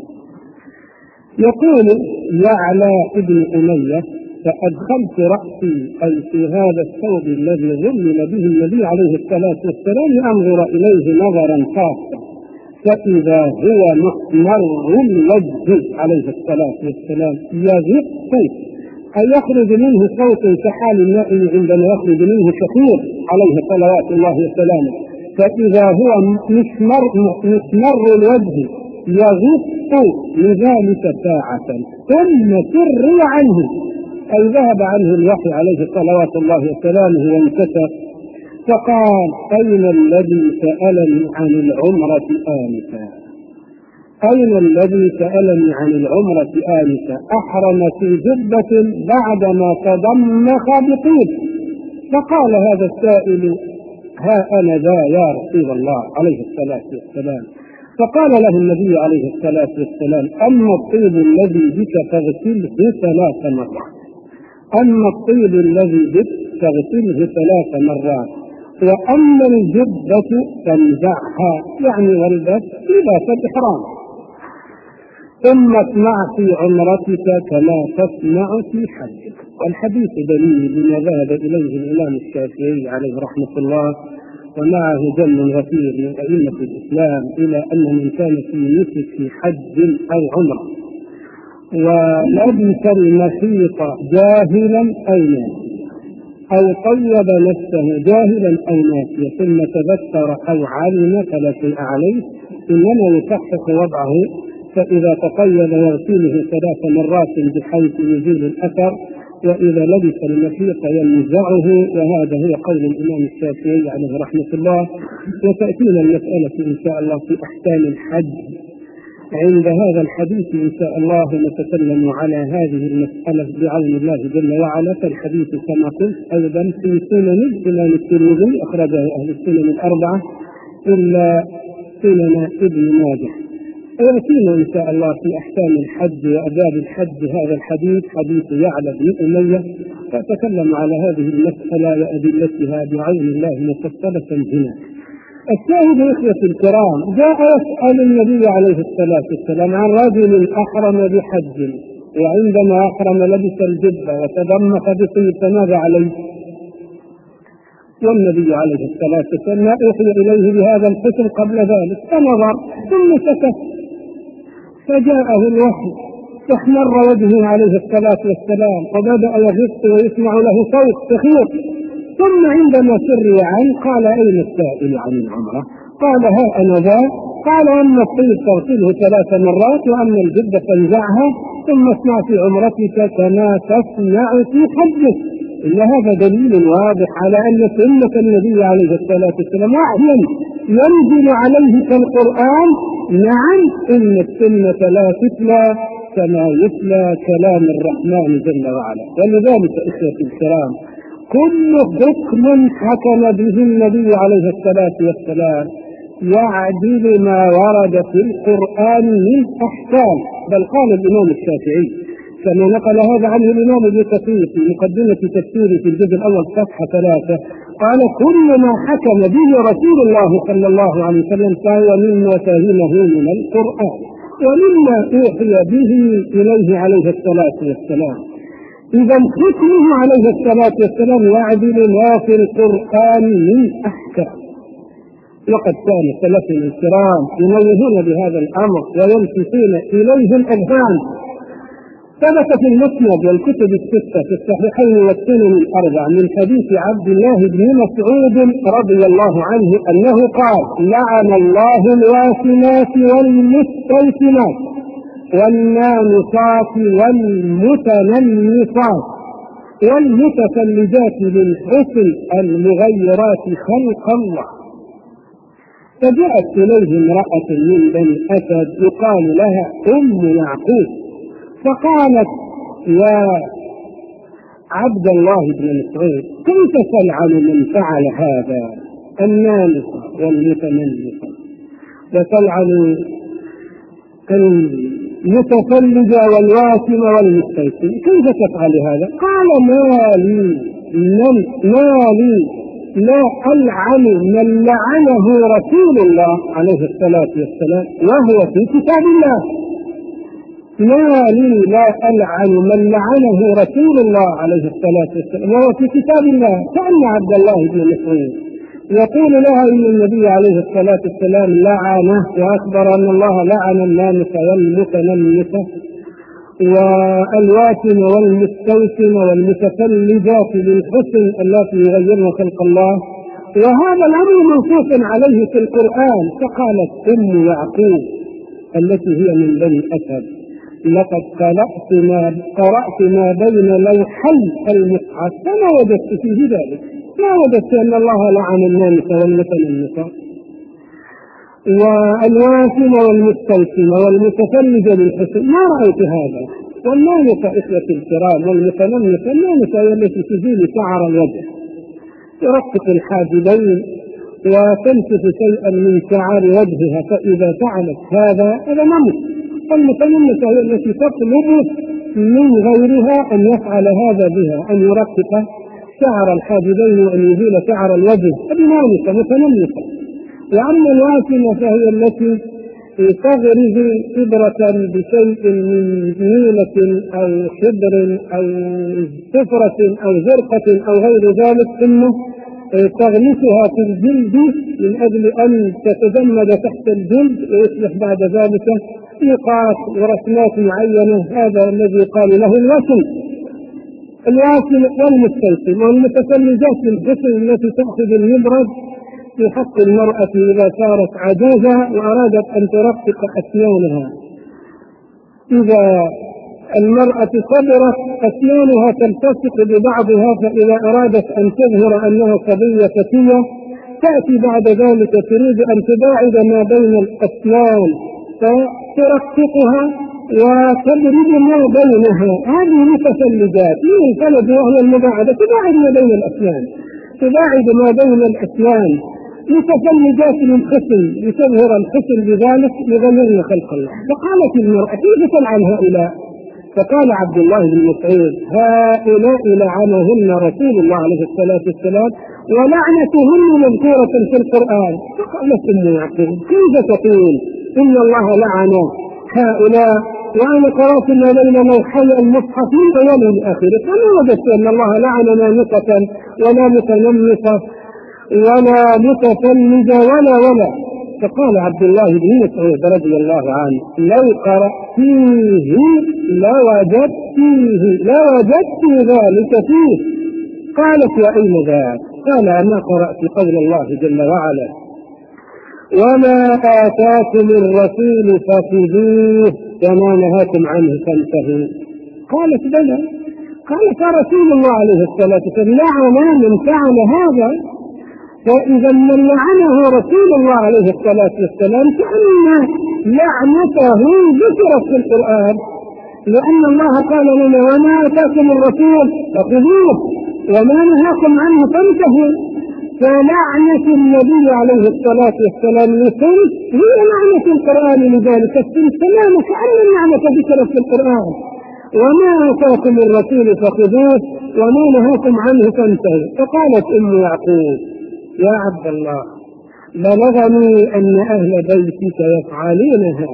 [SPEAKER 1] يقول يعلى ابن أمية فأدخلت رأسي أي في هذا الثوب الذي ظلل به النبي عليه الصلاة والسلام لأنظر إليه نظرا خاصا، فإذا هو محمر الوجه عليه الصلاة والسلام يغط أي يخرج منه صوت كحال النائم عندما يخرج منه شخير عليه صلوات الله وسلامه، فإذا هو مسمر, مسمر الوجه يغط لذلك ساعة ثم سري عنه أي ذهب عنه الوحي عليه صلوات الله وسلامه وانكسر. فقال أين الذي سألني عن العمرة آنفا؟ أين الذي سألني عن العمرة آنفا؟ أحرم في جبة بعدما تضمخ بطيب. فقال هذا السائل ها أنا ذا يا رسول الله عليه الصلاة والسلام. فقال له النبي عليه الصلاة والسلام أما الطيب الذي بك فاغسله ثلاث مرات، أما الطيب الذي بك فاغسله ثلاث مرات، وأما الجبة فانزعها يعني والبس لباس الإحرام، ثم اصنع في عمرتك كما تصنع في حجك. والحديث دليل بما ذهب إليه الإمام الشافعي عليه رحمة الله ومعه جل غفير من أئمة الإسلام إلى أن من كان في نسك في حج أو عمرة ولبس المخيط جاهلا أو ناسيا أو طيب نفسه جاهلا أو ناسيا ثم تذكر أو علم فلا شيء عليه، إنما يصحح وضعه، فإذا تقيد يغسله ثلاث مرات بحيث يزيل الأثر، وإذا لبس المخيط ينزعه، وهذا هو قول الإمام الشافعي عليه رحمة الله. وتأتينا المسألة إن شاء الله في أحكام الحج عند هذا الحديث إن شاء الله نتكلم على هذه المسألة بعون الله جل وعلا. فالحديث كما قلت أيضا في سنن الإمام الترمذي أخرجه أهل السنن الأربعة إلا سنن ابن ماجه. ويأتينا إن شاء الله في أحكام الحج وآداب الحج هذا الحديث حديث يعلى بن أمية، فأتكلم على هذه المسألة وأدلتها بعون الله مفصلة هنا. الشاهد إخوة الكرام جاء يسأل النبي عليه الصلاة والسلام عن رجل أحرم بحج، وعندما أحرم لبس الجبة وتضمخ بطيب فماذا عليه؟ والنبي عليه الصلاة والسلام أوحي إليه بهذا الحكم قبل ذلك فنظر ثم سكت، فجاءه الوحي فاحمر وجهه عليه الصلاة والسلام وبدأ يغط ويسمع له صوت سخير، ثم عندما سري عنه قال أين السائل عن العمرة؟ قال ها أنا ذا. قال أما الطيب تغسله ثلاث مرات، وأما الجبة فانزعها، ثم اصنع في عمرتك كما تصنع في حجك. إن هذا دليل واضح على أن سنة النبي عليه الصلاة والسلام وحيا ينزل عليه كالقرآن. نعم إن السنة لا تتلى كما يتلى كلام الرحمن جل وعلا. ولذلك إخوة الكرام كل حكم حكم به النبي عليه الصلاة والسلام يعدل ما ورد في القرآن من أحكام. بل قال الإمام الشافعي كما نقل هذا عنه الإمام ابن كثير في مقدمة تفسيره في الجزء الأول صفحة ثلاثة، قال كل ما حكم به رسول الله صلى الله عليه وسلم فهو مما فهمه من القرآن. ومما أوحي به إليه عليه الصلاة والسلام. إذا حكمه عليه الصلاة والسلام يعدل ما في القرآن من أحكام. وقد كان سلفنا الكرام ينوهون بهذا الأمر ويلفتون إليه الأذهان. ثبت في المسند والكتب الستة في الصحيحين والسنن الأربع من حديث عبد الله بن مسعود رضي الله عنه أنه قال: لعن الله الواشمات والمستوسمات والنامصات والمتنمصات والمتفلجات بالحسن المغيرات خلق الله. فجاءت إليه امرأة من بني أسد يقال لها أم يعقوب، فقالت: يا عبد الله بن مسعود، كيف تلعن من فعل هذا النامصة والمتنمصة، وتلعن المتفلجة والواشمة والمستوسمة، كيف تفعل هذا؟ قال: ما لي من ما لي لا ألعن من لعنه رسول الله عليه الصلاة والسلام وهو في كتاب الله. ما لي لا ألعن من لعنه رسول الله عليه الصلاة والسلام وهو في كتاب الله. كأن عبد الله بن مسعود يقول لها إن النبي عليه الصلاة والسلام لعنه، وأخبر أن الله لعن النامصة والمتنمصة والواشمة والمستوسمة والمتفلجات بالحسن التي يغيرن خلق الله، وهذا الأمر منصوص عليه في القرآن. فقالت أم يعقوب التي هي من بني أسد: لقد قرأت ما قرأت ما بين لوحي المصحف فما وجدت فيه ذلك، ما وجدت أن الله لعن النامصة والمتنمصة والواشمة والمستوسمة والمتفلجة بالحسن، ما رأيت هذا. والنامصة إخوتي الكرام والمتنمصة، النامصة هي التي تزيل شعر الوجه، ترقق الحاجبين وتنسف شيئا من شعر وجهها، فإذا فعلت هذا هذا نمط. المتنمصة هي التي تطلب من غيرها أن يفعل هذا بها، أن يرقق شعر الحاجبين وأن يزيل شعر الوجه، هذه نامصة متنمصة. وأما الواشمة فهي التي تغرز إبرة بشيء من ميلة أو حبر أو صفرة أو زرقة أو غير ذلك، ثم تغمسها في الجلد من أجل أن تتجمد تحت الجلد ويصبح بعد ذلك نقاط ورسمات معينة. هذا الذي قال له الوشم. الواشم والمستوسم والمتفلجات بالحسن التي تأخذ المبرد في حق المرأة إذا صارت عجوزة وأرادت أن ترقق أسنانها. إذا المرأة صبرت أسنانها تلتصق ببعضها، فإذا أرادت أن تظهر أنها صبية فتية تأتي بعد ذلك تريد أن تباعد ما بين الأسنان فترققها وتبرد ما بينها. هذه متفلجات، من الفلج وهي المباعدة، تباعد ما بين الأسنان، تباعد ما بين الأسنان. متفلجات من حسن لتظهر الحسن بذلك يغيرن خلق الله. فقالت المرأة: كيف تلعن هؤلاء؟ فقال عبد الله بن مسعود: هؤلاء لعنهن رسول الله عليه الصلاة والسلام ولعنتهن مذكورة في القرآن. فقالت أم يعقوب: كيف تقول إن الله لعن هؤلاء وأنا قرأت ما بين لوحي المصحف من أوله لآخره، فما وجدت أن الله لعن نامصة ولا متنمصة ولا متفلجة ولا ولا. فقال عبد الله بن مسعود رضي الله عنه: لو قرأتيه لوجدت فيه لوجدت ذلك فيه. قالت: وأين ذاك؟ قال: أنا قرأت قول الله جل وعلا: وما آتاكم الرسول فخذوه وما نهاكم عنه فانتهوا. قالت: بلى. قال: فرسول الله عليه الصلاة والسلام لعن من فعل هذا. فإذا من لعنه رسول الله عليه الصلاة والسلام كأن لعنته ذكرت في القرآن، لأن الله قال لنا: وما آتاكم الرسول فخذوه وما نهاكم عنه فانتهوا. فلعنة النبي عليه الصلاة والسلام للسن هي لعنة القرآن، لذلك السن تماما كأن اللعنة ذكرت في القرآن. وما آتاكم الرسول فخذوه وما نهاكم عنه فانتهوا. فقالت أم يعقوب: يا عبد الله، بلغني أن أهل بيتك يفعلون هذا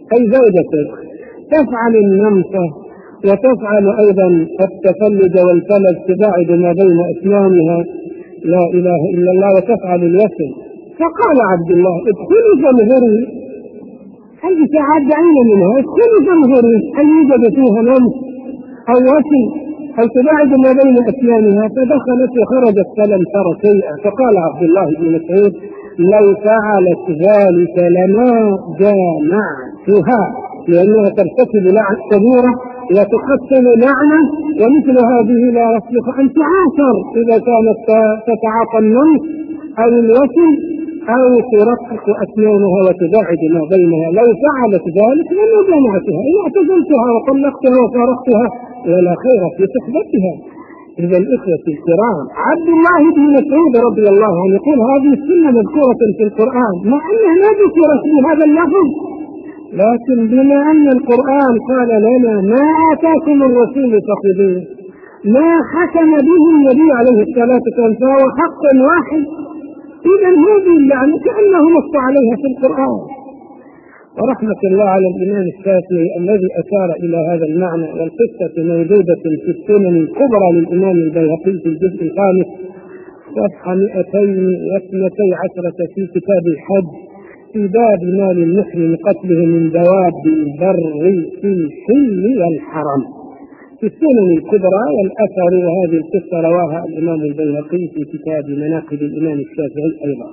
[SPEAKER 1] أي زوجتك تفعل النمصة وتفعل أيضا التفلج والفلج تباعد ما بين أسنانها لا إله إلا الله وتفعل الوسل. فقال عبد الله ادخلي جمهوري، هل تعدعين منها؟ ادخلي جمهوري، هل يوجد فيها نمص أو وسل أو تباعد ما بين أسنانها؟ فدخلت وخرجت فلم تر شيئا. فقال عبد الله بن مسعود لو فعلت ذلك لما جامعتها، لأنها ترتكب لعنة كبيرة وتقتل لعنة، ومثل هذه لا يصلح أن تعاشر إذا كانت تتعاطى النمص أو الوسل أو ترقق أسنانها وتباعد ما بينها. لو فعلت ذلك لما جامعتها، إن اعتزلتها وطلقتها وفارقتها ولا خير في صحبتها. إذا الإخوة الكرام، عبد الله بن مسعود رضي الله عنه يقول هذه السنة مذكورة في القرآن مع أنها ما ذكرت بهذا اللفظ، لكن بما أن القرآن قال لنا ما آتاكم الرسول فخذوه، ما حكم به النبي عليه الصلاة والسلام فهو حق واحد، إذا هذه اللعنة كأنه نص عليها في القرآن. ورحمة الله على الإمام الشافعي الذي أشار إلى هذا المعنى، والقصة موجودة في السنن الكبرى للإمام البيهقي في الجزء الخامس صفحة مئتين واثنتي عشرة في كتاب الحج في باب مال المحرم قتله من دواب البر في الحل والحرم في السنن الكبرى. والأثر وهذه القصة رواها الإمام البيهقي في كتاب مناقب الإمام الشافعي أيضا.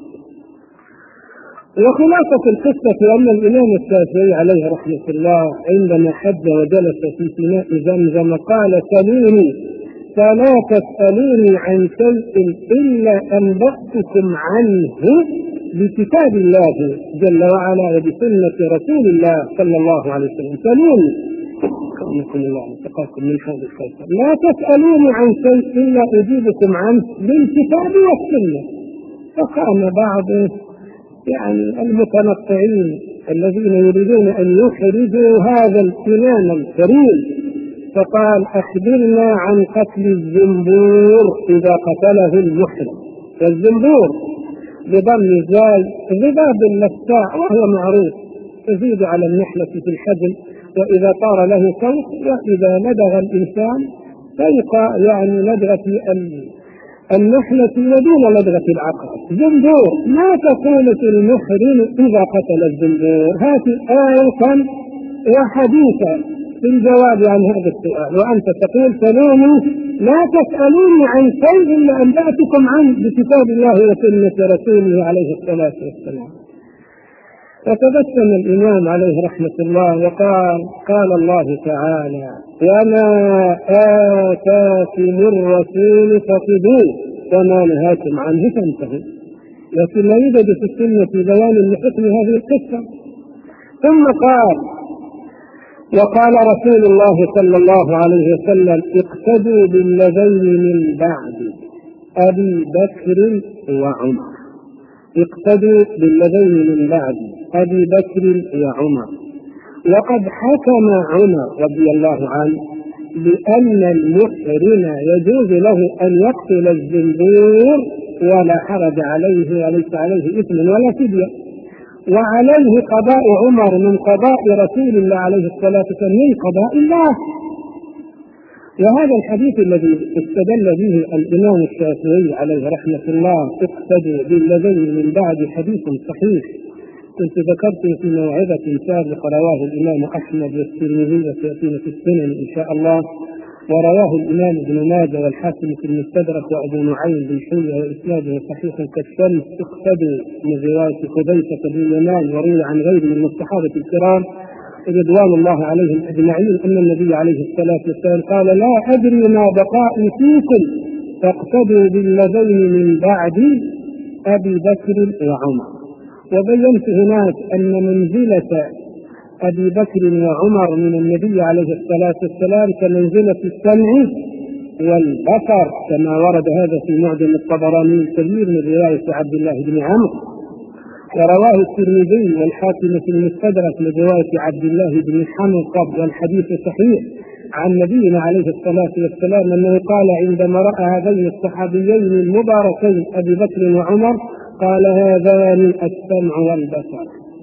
[SPEAKER 1] وخلاصة القصة أن الإمام الشافعي عليه رحمة الله عندما حج وجلس في فناء زمزم قال سلوني فلا تسألوني عن شيء إلا أنبأتكم عنه بكتاب الله جل وعلا وبسنة رسول الله صلى الله عليه وسلم. سلوني كونكم الله تقاكم من حوض الكوثر، لا تسألوني عن شيء إلا أجيبكم عنه بالكتاب والسنة. فقام بعض يعني المتنطعين الذين يريدون أن يخرجوا هذا الإمام الكريم فقال أخبرنا عن قتل الزنبور إذا قتله المحرم. والزنبور بضم الزاي ذباب اللساع وهو معروف تزيد على النحلة في الحجم، وإذا طار له صوت، وإذا لدغ الإنسان فوق يعني لدغة النحلة ودون لدغة العقرب. زنبور ما تقول في المحرم إذا قتل الزنبور؟ هذه آية وحديثة في الجواب عن هذا السؤال، وأنت تقول سلوني لا تسألوني عن شيء إلا أنبأتكم عنه بكتاب الله وسنة رسوله عليه الصلاة والسلام. فتبسم الإمام عليه رحمة الله وقال قال الله تعالى وما آتاكم الرسول فخذوه وما نهاكم عنه فانتهوا. لكن لا يوجد في السنة بيان لحكم هذه القصة. ثم قال وقال رسول الله صلى الله عليه وسلم اقتدوا بالذين من بعد أبي بكر وعمر. اقتدوا بالذين من بعد أبي بكر وعمر. وقد حكم عمر رضي الله عنه بأن المحرم يجوز له أن يقتل الزنبور ولا حرج عليه وليس عليه إثم ولا فدية، وعليه قضاء عمر من قضاء رسول الله عليه الصلاة والسلام من قضاء الله. وهذا الحديث الذي استدل به الإمام الشافعي عليه رحمة الله اقتدوا بالذين من بعد حديث صحيح كنت ذكرت في موعظة سابقة رواه الإمام أحمد والترمذي وسيأتينا في السنن إن شاء الله، ورواه الإمام ابن ماجه والحاكم في المستدرك وأبو نعيم بالحلية وإسناده صحيح كالشمس. اقتدوا من رواية حذيفة بن اليمان وروي عن غيره من الصحابة الكرام رضوان الله عليهم أجمعين أن النبي عليه الصلاة والسلام قال لا أدري ما بقائي فيكم فاقتدوا بالذين من بعد أبي بكر وعمر. وبينت هناك أن منزلة أبي بكر وعمر من النبي عليه الصلاة والسلام كمنزلة السمع والبصر كما ورد هذا في معجم الطبراني الكبير من رواية عبد الله بن عمرو، ورواه الترمذي والحاكم في المستدرك من رواية عبد الله بن حنقب والحديث صحيح عن نبينا عليه الصلاة والسلام أنه قال عندما رأى هذين الصحابيين المباركين أبي بكر وعمر قال هذان السمع والبصر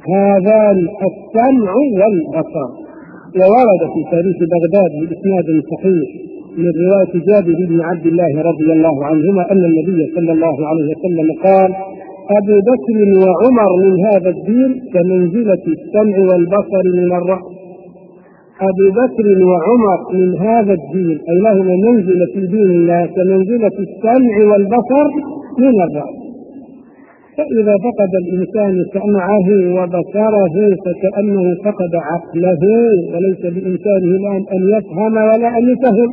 [SPEAKER 1] هذان السمع والبصر. وورد في تاريخ بغداد بإسناد صحيح من رواية جابر بن عبد الله رضي الله عنهما أن النبي صلى الله عليه وسلم قال: أبو بكر وعمر من هذا الدين كمنزلة السمع والبصر من الرأس. أبو بكر وعمر من هذا الدين أي لهما منزلة في دين الله كمنزلة السمع والبصر من الرأس. فإذا فقد الإنسان سمعه وبصره فكأنه فقد عقله، وليس بإمكانه الآن أن يفهم ولا أن يفهم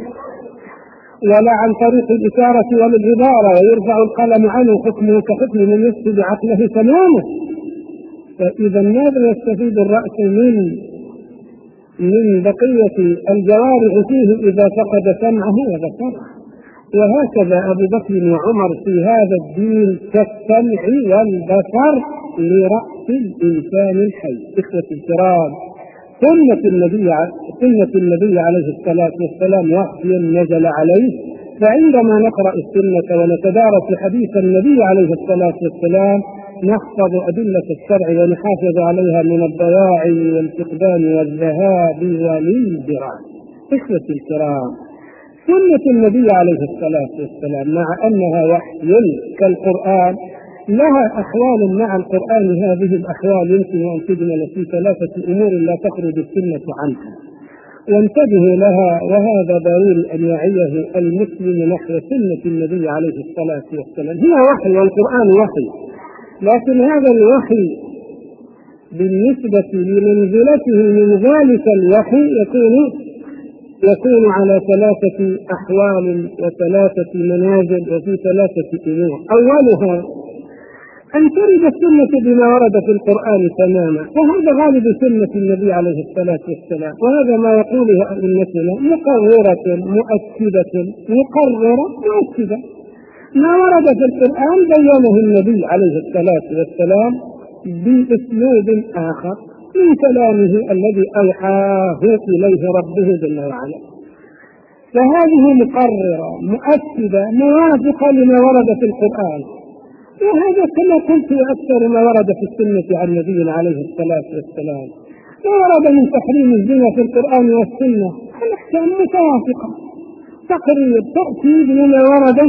[SPEAKER 1] ولا عن طريق الإشارة والعبارة، ويرفع القلم عنه حكمه كحكم من يفسد عقله تماما. فإذا ماذا يستفيد الرأس من من بقية الجوارح فيه إذا فقد سمعه وبصره؟ وهكذا أبو بكر وعمر في هذا الدين كالسمع والبصر لرأس الإنسان الحي. إخوة الكرام، سنة النبي سنة النبي عليه الصلاة والسلام وحي نزل عليه، فعندما نقرأ السنة ونتدارس حديث النبي عليه الصلاة والسلام نحفظ أدلة الشرع ونحافظ عليها من الضياع والفقدان والذهاب والانجرام. إخوة الكرام، سنة النبي عليه الصلاة والسلام مع أنها وحي كالقرآن لها أحوال مع القرآن. هذه الأحوال يمكن أن تجمل في ثلاثة أمور لا تخرج السنة عنها، وانتبهوا لها، وهذا ضروري أن يعيه المسلم نحو سنة النبي عليه الصلاة والسلام. هي وحي والقرآن وحي، لكن هذا الوحي بالنسبة لمنزلته من ذلك الوحي يكون يكون على ثلاثة أحوال وثلاثة منازل وفي ثلاثة أمور. أولها أن ترد السنة بما ورد في القرآن تماما، وهذا غالب سنة النبي عليه الصلاة والسلام، وهذا ما يقوله أئمتنا مقررة مؤكدة مقررة مؤكدة. ما ورد في القرآن بيانه النبي عليه الصلاة والسلام بأسلوب آخر من كلامه الذي أوحاه إليه ربه جل وعلا، فهذه مقررة مؤكدة موافقة لما ورد في القرآن. وهذا كما قلت أكثر ما ورد في السنة عن نبينا عليه الصلاة والسلام. ما ورد من تحريم الزنا في القرآن والسنة الأحكام متوافقة، تقرير تأكيد لما ورد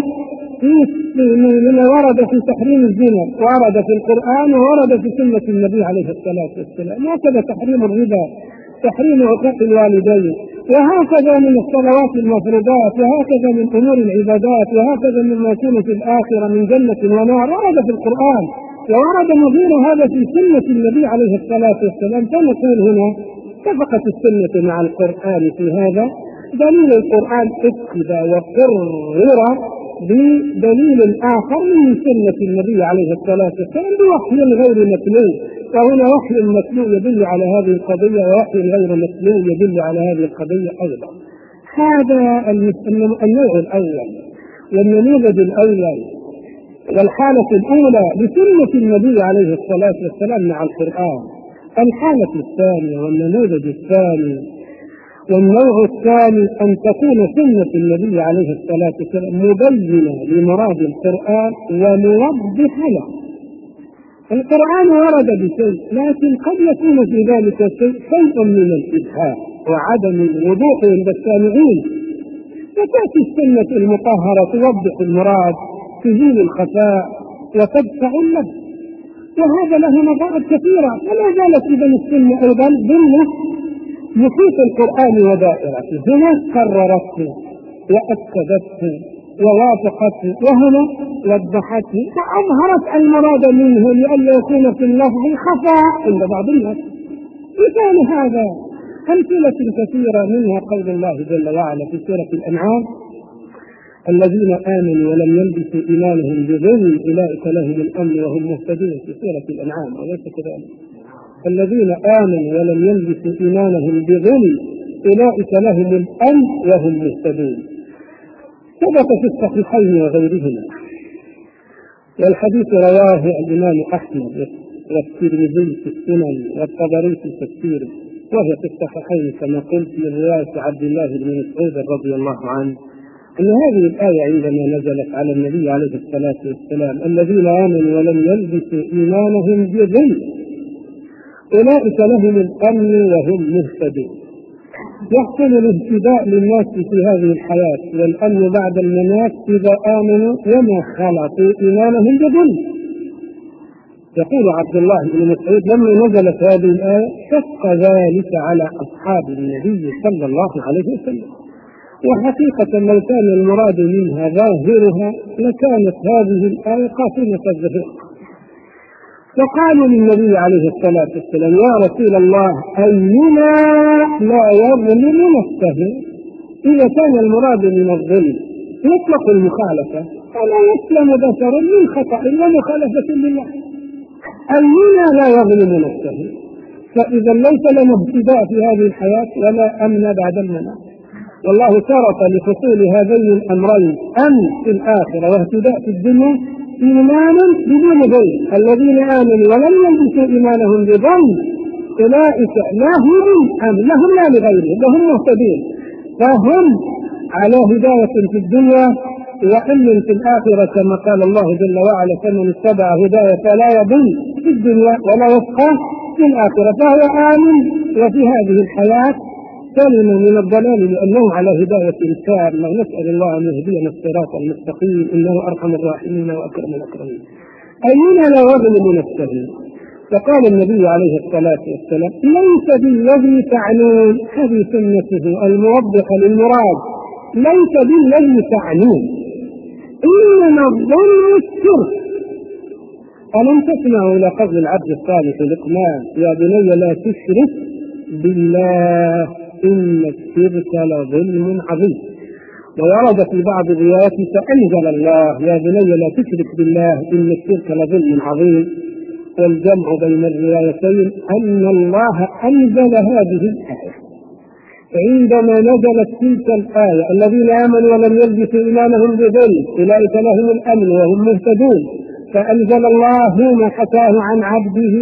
[SPEAKER 1] لما ورد في تحريم الزنا ورد في القرآن وورد في سنة النبي عليه الصلاة والسلام. وهكذا تحريم الربا، تحريم عقوق الوالدين، وهكذا من الصلوات المفروضات، وهكذا من أمور العبادات، وهكذا مما يكون في الآخرة من جنة ونار ورد في القرآن، وورد نظير هذا في سنة النبي عليه الصلاة والسلام. فنقول هنا اتفقت السنة مع القرآن في هذا. دليل القرآن اكتب وقرر بدليل آخر من سنة النبي عليه الصلاة والسلام بوحي غير متلو، وهنا وحي متلو يدل على هذه القضية، ووحي غير متلو يدل على هذه القضية أيضا. هذا النوع الأول والنموذج الأول والحالة الأولى لسنة النبي عليه الصلاة والسلام مع القرآن. الحالة الثانية والنموذج الثاني والنوع الثاني أن تكون سنة النبي عليه الصلاة والسلام مبينة لمراد القرآن وموضح له. القرآن ورد بشيء، لكن قد يكون في ذلك الشيء شيء من الإبهام وعدم الوضوح عند السامعين، فتأتي السنة المطهرة توضح المراد، تزيل الخفاء وتدفع اللبس، وهذا له مظاهر كثيرة. ولا زالت إذن السنة أيضا ضمن نصوص القرآن ودائرته، هنا قررته وأكدته ووافقته، وهنا وضحته وأظهرت المراد منه لئلا يكون في اللفظ خفاء عند بعض الناس. مثال هذا أمثلة كثيرة، منها قول الله جل وعلا في سورة الأنعام: الذين آمنوا ولم يلبسوا إيمانهم بظلم أولئك لهم الأمن وهم مهتدون، في سورة الأنعام. وليس كذلك؟ الذين آمنوا ولم يلبسوا إيمانهم بظلم أولئك لهم الأمن وهم مهتدون. ثبت في الصحيحين وغيرهما، والحديث رواه الإمام أحمد والترمذي في السنن والطبري في التفسير، وهي في الصحيحين كما قلت من رواية عبد الله بن مسعود رضي الله عنه أن هذه الآية عندما نزلت على النبي عليه الصلاة والسلام: الذين آمنوا ولم يلبسوا إيمانهم بظلم، أولئك لهم الأمن وهم مهتدون. يحصل الاهتداء للناس في هذه الحياة والأمن بعد الممات إذا آمنوا وما خلطوا إيمانهم بظلم. يقول عبد الله بن مسعود لما نزلت هذه الآية شق ذلك على أصحاب النبي صلى الله عليه وسلم، وحقيقة لو كان المراد منها ظاهرها لكانت هذه الآية قاصمة الظهور. فقالوا للنبي عليه الصلاة والسلام يا رسول الله أينا لا يظلم نفسه؟ إذا كان المراد من الظلم يطلق المخالفة فلا يسلم بشر من خطأ ومخالفة لله. أينا لا يظلم نفسه؟ فإذا ليس لنا اهتداء في هذه الحياة ولا أمن بعد الممات. والله شرط لحصول هذين الأمرين أمن في الآخرة واهتداء في الدنيا إيمانا بدون ظلم. الذين آمنوا ولم يلبسوا إيمانهم بظلم أولئك لهم أمن، لهم لا لغيرهم، لهم مهتدين، فهم على هداية في الدنيا وأمن في الآخرة كما قال الله جل وعلا فمن اتبع هداية فلا يضل في الدنيا ولا يشقى في الآخرة، فهو آمن وفي هذه الحياة سلم من الضلال لأنه على هداية تامة. نسأل الله أن يهدينا الصراط المستقيم إنه أرحم الراحمين وأكرم الأكرمين. أينا لا يظلم نفسه؟ فقال النبي عليه الصلاة والسلام ليس بالذي تعنون، هذه سنته الموضحة للمراد، ليس بالذي تعنون إنما الظلم الشرك. ألم تسمعوا إلى قول العبد الصالح لقمان يا بني لا تشرك بالله إن الشرك لظلم عظيم. وورد في بعض الروايات فأنزل الله يا بني لا تشرك بالله إن الشرك لظلم عظيم. والجمع بين الروايتين أن الله أنزل هذه الآية عندما نزلت تلك الآية الذين آمنوا ولم يلبسوا إيمانهم بظلم أولئك لهم الأمن وهم مهتدون، فأنزل الله ما حكاه عن عبده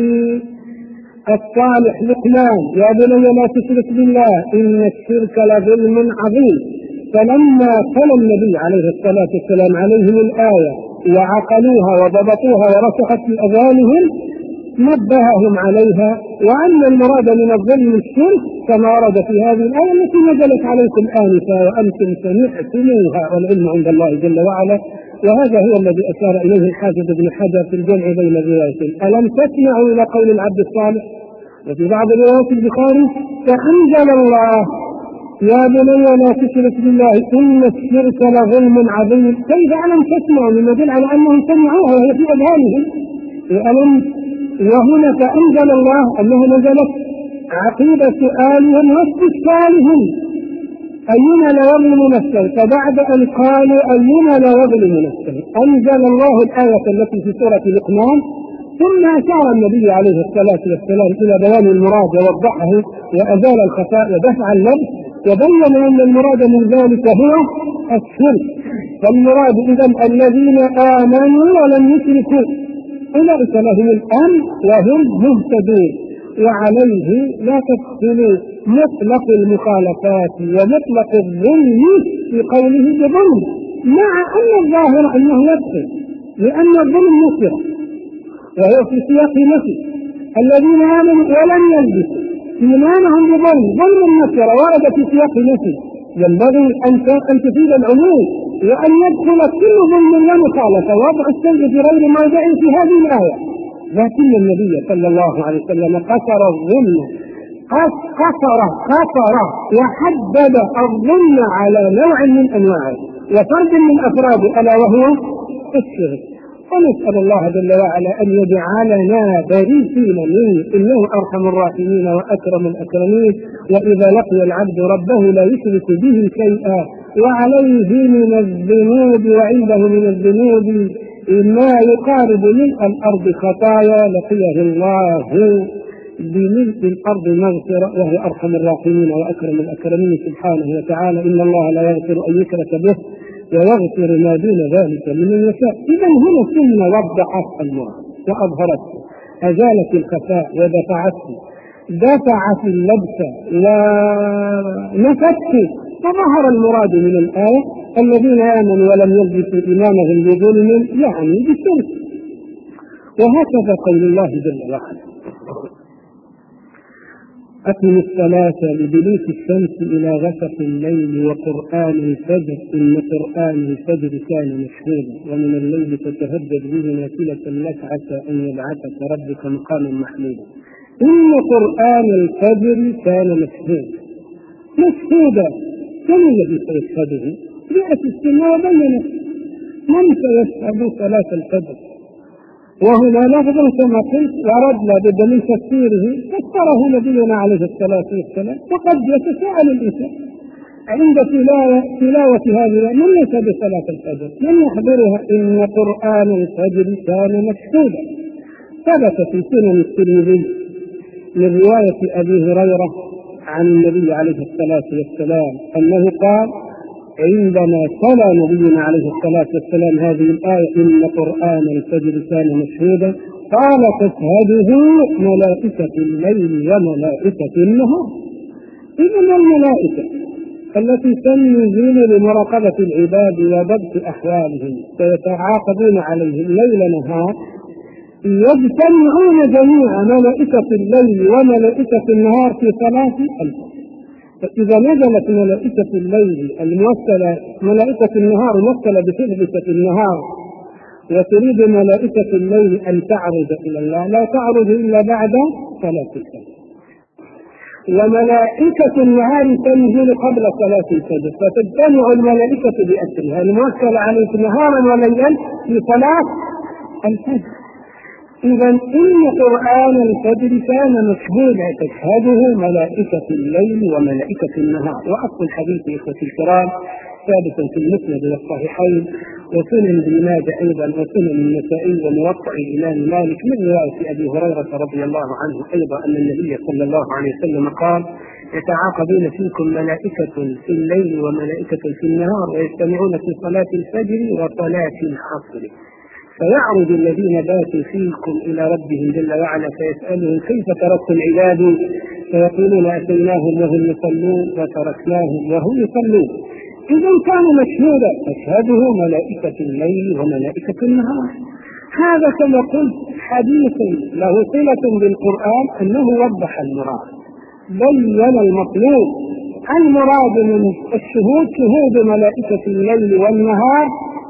[SPEAKER 1] الصالح لقمان يا بني لا تشرك بالله إن الشرك لظلم عظيم. فلما تلا النبي عليه الصلاة والسلام عليهم الآية وعقلوها وضبطوها ورسخت في أذهانهم نبههم عليها وأن المراد من الظلم الشرك كما ورد في هذه الآية التي نزلت عليكم آنفا وأنتم سمعتموها والعلم عند الله جل وعلا. وهذا هو الذي أشار إليه الحافظ ابن حجر في الجمع بين الروايتين. ألم تسمعوا إلى قول العبد الصالح؟ وفي بعض روايات البخاري فأنزل الله يا بني لا تشرك بالله إن الشرك لظلم عظيم. كيف ألم تسمعوا؟ من يدل على أنهم سمعوها وهي في أذهانهم. ألم وهنا فأنزل الله أنه نزلت عقيدة سؤالهم واستشكالهم أينا لا يظلم نفسه. فبعد أن قالوا أينا لا يظلم نفسه أنزل الله الآية التي في سورة لقمان، ثم أشار النبي عليه الصلاة والسلام إلى بيان المراد ووضحه وأزال الخفاء ودفع اللبس وبين أن المراد من ذلك هو الشرك. فالمراد إذن الذين آمنوا ولم يشركوا أولئك لهم الأمن وهم مهتدون. وعليه لا تدخلوا مطلق المخالفات ومطلق الظلم في قوله بظلم، مع أن الظاهر أنه يدخل لأن الظلم مصير وهو في سياق نفي. الذين آمنوا ولم يلبسوا إيمانهم بظلم، ظلم النصر ورد في سياق نفي، ينبغي أن تفيد العموم وأن يدخل كل ظلم ومخالفة ووضع الشيء في غير موضع في هذه الآية. لكن النبي صلى الله عليه وسلم قصر الظلم قصر قصر وحدد الظلم على نوع من أنواعه وفرد من أفراده ألا وهو الشرك. ونسأل الله جل وعلا أن يجعلنا بريئين منه إنه أرحم الراحمين وأكرم الأكرمين. وإذا لقي العبد ربه لا يشرك به شيئا وعليه من الذنوب وعنده من الذنوب ما يقارب ملء الأرض خطايا لقيه الله بملء الأرض مغفرة وهو أرحم الراحمين وأكرم الأكرمين سبحانه وتعالى. إن الله لا يغفر أن يشرك به ويغفر ما دون ذلك لمن يشاء. إذا هنا سنة وضحت المراد وأظهرته، أزالت الخفاء ودفعته، دفعت اللبس ونفته، فظهر المراد من الآية الذين آمنوا ولم يلبسوا إيمانهم بظلم يعني بالشرك. وهكذا قول الله جل وعلا أقم الصلاة لدلوك الشمس إلى غسق الليل وقرآن الفجر إن قرآن الفجر كان مشهودا ومن الليل فتهجد به نافلة لك عسى أن يبعثك ربك مقاما محمودا. إن قرآن الفجر كان مشهودا مشهودا من الذي سيشهده؟ جاءت السماء بينت من سيشهد صلاة الفجر، وهنا لفظ كما قلت ورد لابد من تفسيره فسره نبينا عليه الصلاة والسلام. وقد يتساءل الإنسان عند تلاوة هذه من ليس بصلاة الفجر من يحضرها؟ إن قرآن الفجر كان مشهودا. ثبت في سنن الترمذي من رواية أبي هريرة عن النبي عليه الصلاة والسلام أنه قال عندما تلا نبينا عليه الصلاة والسلام هذه الآية إن قرآن الفجر كان مشهودا قال تشهده ملائكة الليل وملائكة النهار. إذن الملائكة التي تنزل لمراقبة العباد وضبط أحوالهم فيتعاقبون عليهم ليل نهار يجتمعون جميع ملائكة الليل وملائكة النهار في صلاة الفجر. فإذا نزلت ملائكة الليل الموكلة ملائكة النهار موكلة بحفظة النهار وتريد ملائكة الليل أن تعرض إلى الله لا تعرض إلا بعد صلاة الفجر، وملائكة النهار تنزل قبل صلاة الفجر فتجتمع الملائكة بأسرها الموكلة عليك نهارا وليلا في صلاة الفجر. إذا إن قرآن الفجر كان مشهودا تشهده ملائكة الليل وملائكة النهار. وأصل الحديث يا إخوتي الكرام ثابت في المسند والصحيحين وسنن ابن ماجه أيضا وسنن النسائي وموطأ الإمام مالك من رواية أبي هريرة رضي الله عنه أيضا أن النبي صلى الله عليه وسلم قال يتعاقبون فيكم ملائكة في الليل وملائكة في النهار ويجتمعون في صلاة الفجر وصلاة العصر فيعرض الذين باتوا فيكم إلى ربهم جل وعلا فيسألهم كيف تركتم عبادي فيقولون أتيناهم وهم يصلون وتركناهم وهم يصلون. إذا كان مشهودا تشهده ملائكة الليل وملائكة النهار. هذا كما قلت حديث له صلة بالقرآن أنه وضح المراد بين المطلوب. المراد من الشهود شهود ملائكة الليل والنهار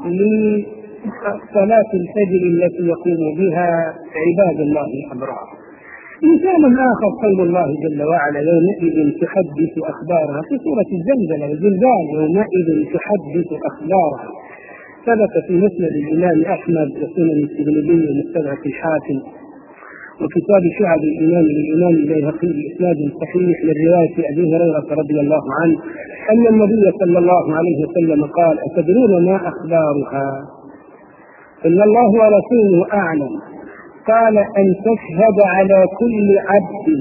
[SPEAKER 1] صلاة الفجر التي يقوم بها عباد الله الأبرار. مثال آخر قول الله جل وعلا يومئذ تحدث أخبارها في سورة الزلزلة والزلزال يومئذ تحدث أخبارها. ثبت في مسند الإمام أحمد وسنن الترمذي ومستدرك الحاكم وكتاب شعب الإيمان للإمام البيهقي بإسناد صحيح من رواية أبي هريرة رضي الله عنه أن النبي صلى الله عليه وسلم قال أتدرون ما أخبارها؟ إن الله ورسوله أعلم. قال أن تشهد على كل عبد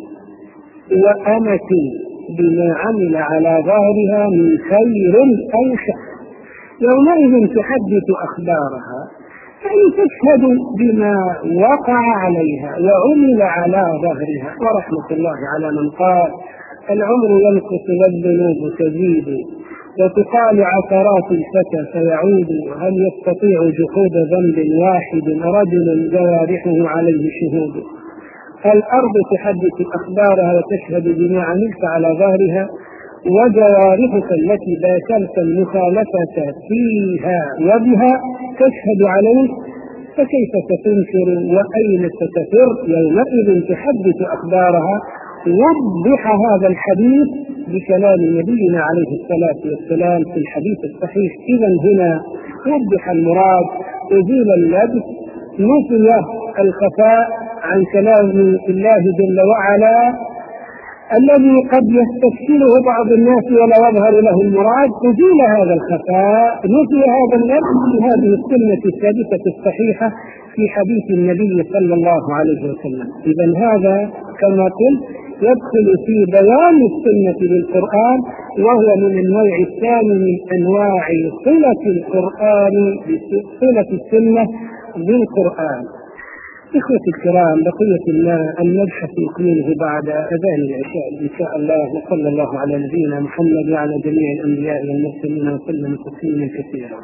[SPEAKER 1] وأمة بما عمل على ظهرها من خير أو شر. يومئذ تحدث أخبارها أي تشهد بما وقع عليها وعمل على ظهرها. ورحمة الله على من قال العمر ينقص والذنوب تزيد وتقال عثرات الفتى فيعود هل يستطيع جحود ذنب واحد رجل جوارحه عليه شهود. الأرض تحدث أخبارها وتشهد بما عملت على ظهرها وجوارحك التي باشرت المخالفة فيها وبها تشهد عليك فكيف ستنكر وأين ستفر؟ يومئذ تحدث أخبارها. وضح هذا الحديث بكلام نبينا عليه الصلاة والسلام في الحديث الصحيح. إذا هنا وضح المراد أزيل اللبس نفي الخفاء عن كلام الله جل وعلا الذي قد يستشكله بعض الناس ولا يظهر له المراد. أزيل هذا الخفاء نفي هذا اللبس بهذه السنة الثابتة الصحيحة في حديث النبي صلى الله عليه وسلم. إذا هذا كما قلت يدخل في بيان السنة بالقرآن وهو من النوع الثاني من أنواع صلة القرآن صلة السنة بالقرآن. إخوتي الكرام بقية الله أن نبحث نكمله بعد أذان العشاء إن شاء الله. وصلى الله على نبينا محمد وعلى جميع الأنبياء والمرسلين وسلم تسليما كثيرا.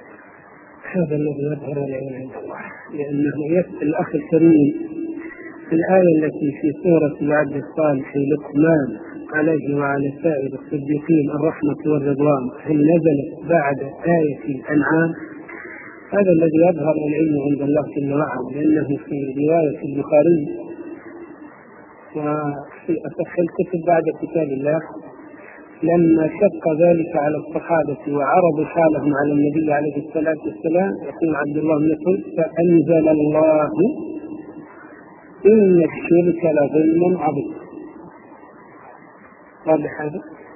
[SPEAKER 1] هذا الذي يظهر لنا عند الله لأنه يسأل الأخ الكريم الآية التي في سورة العبد الصالح لقمان عليه وعلى سائر الصديقين الرحمة والرضوان هل نزلت بعد آية الأنعام؟ هذا الذي يظهر العلم عند الله جل وعلا، لأنه في رواية البخاري وفي أصح الكتب بعد كتاب الله لما شق ذلك على الصحابة وعرضوا حالهم على النبي عليه الصلاة والسلام، يقول عبد الله بن مسعود: فأنزل الله إن الشرك لظلم عظيم. واضح هذا؟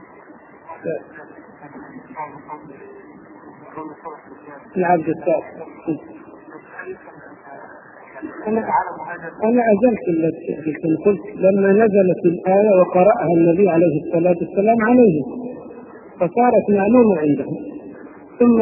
[SPEAKER 1] العبد الصالح. أنا أنا أزلت التي قلت لما نزلت الآية وقرأها النبي عليه الصلاة والسلام عليه فصارت معلومة عندهم، ثم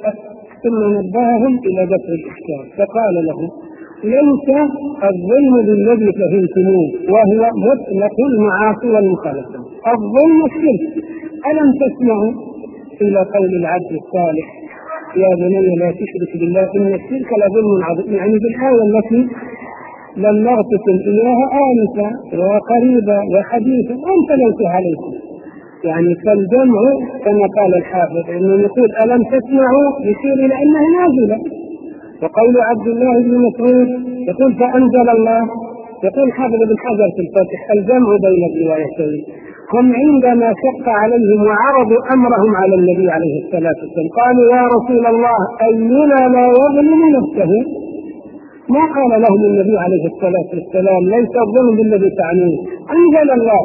[SPEAKER 1] ثم نبههم إلى دفع الإشكال فقال لهم: ليس الظلم بالذي فهمتموه وهو مطلق المعاصي والمخالفة، الظلم الشرك. ألم تسمعوا إلى قول العبد الصالح: يا بني لا تشرك بالله إن الشرك لظلم عظيم؟ يعني بالآية التي لم نغتسم إياها آنفا وقريبا وحديثا وانت عليكم. يعني فالجمع كما قال الحافظ انه يقول ألم تسمعوا يشير إلى أنها نازلة، وقول عبد الله بن مسعود يقول فأنزل الله. يقول حافظ بن حجر في الفتح: الجمع بين الروايتين. هم عندما شق عليهم وعرضوا أمرهم على النبي عليه الصلاة والسلام قالوا: يا رسول الله أينا لا يظلم نفسه؟ ما قال لهم النبي عليه الصلاة والسلام: ليس الظلم بالذي تعنيه، أنزل الله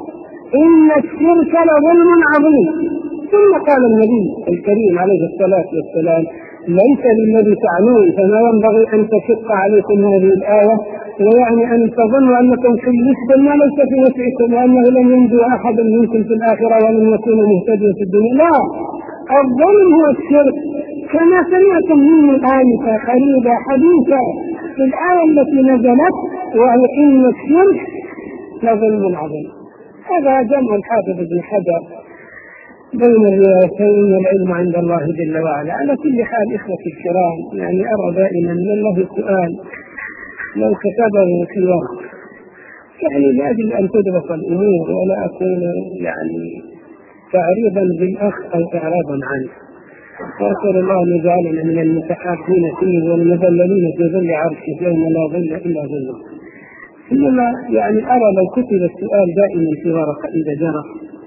[SPEAKER 1] إن الشرك لظلم عظيم. ثم قال النبي الكريم عليه الصلاة والسلام: ليس بالذي تعنون، فما ينبغي أن تشق عليكم هذه الآية ويعني أن تظنوا أنكم كلفتم ما ليس في وسعكم وأنه لن ينجو أحد منكم في الآخرة ولن يكونوا مهتدين في الدنيا. لا، الظلم هو الشرك كما سمعتم منه آنفا قريبا حديثا في الآية التي نزلت وهي إن الشرك لظلم عظيم. هذا جمع الحافظ بن حجر بين الروايتين والعلم عند الله جل وعلا. على كل حال إخوتي الكرام، يعني أرى دائما من الله سؤال لو كتبه في ورق، يعني لأجل أن تدرس الأمور ولا أكون يعني تعريضا بالأخ أو إعراضا عنه. وأسأل الله أن يجعلنا من المتحابين فيه والمذللين في ظل عرشه يوم لا ظل إلا ظله. إنما يعني أرى لو كتب السؤال دائما في ورقة إذا جرى،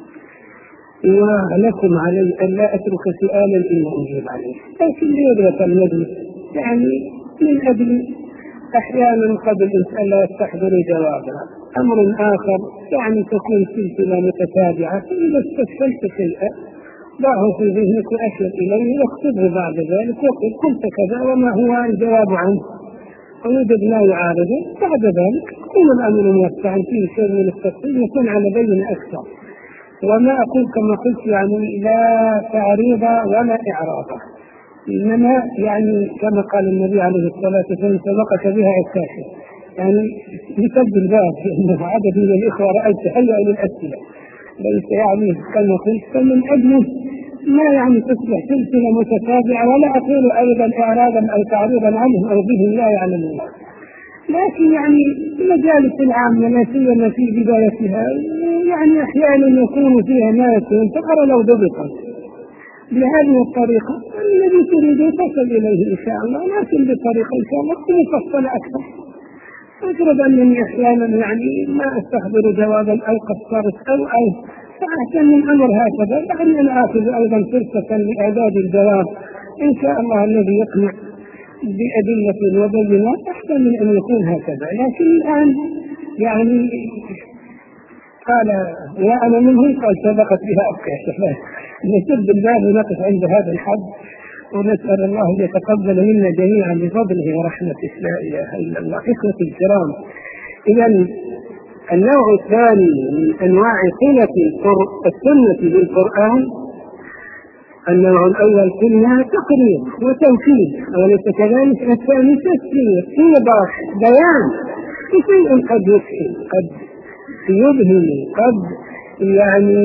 [SPEAKER 1] ولكم علي أن لا أترك سؤالا إلا أجيب عليه، لكن ليدرس المجلس يعني من أجل أحيانا قد الإنسان لا يستحضر جوابها. أمر آخر يعني تكون سلسلة متتابعة، فإذا استسهلت شيئا ضعه في ذهنك وأشر إليه واكتبه بعد ذلك وقل قلت كذا وما هو الجواب عنه ويوجد ما يعارضه. بعد ذلك يكون الأمر موسعا فيه شيء من التفصيل يكون على بينة أكثر. وما أقول كما قلت يعني لا تعريض ولا إعراض، إنما يعني كما قال النبي عليه الصلاة والسلام: سبقك بها الكاشف، يعني لسد الباب، لأنه عدد من الإخوة رأيت تهيأ للأسئلة ليس يعني كما قلت، فمن أجله ما يعني تصبح سلسلة متتابعة. ولا أقول أيضا إعراضا أو تعريضا عنهم أو بهم لا يعلم الله، لكن يعني المجالس العامة لا سيما في بدايتها يعني أحيانا يكون فيها ما يكون، فقال لو ضبطا بهذه الطريقة الذي تريد تصل إليه إن شاء الله، لكن بطريقة إن شاء الله مفصلة أكثر. أجرب أنني أحيانا يعني ما أستحضر جوابا أو قصرت أو أو فأحسن من أمر هكذا، يعني أنا آخذ أيضا فرصة لإعداد الجواب إن شاء الله الذي يقنع بأدلة وبينات أحسن من أن يكون هكذا. لكن الآن يعني قال يا أنا منه قال سبقت بها أبكى. نسد الباب ونقف عند هذا الحد، ونسأل الله أن يتقبل منا جميعا بفضله ورحمته لا إله إلا الله. إخوتي الكرام، إذن النوع الثاني من أنواع صلة السنة بالقرآن، النوع الأول قلنا تقرير وتوكيد وليس كذلك، الثاني تفسير إيضاح بيان شيء قد يفهم قد يبهم قد يعني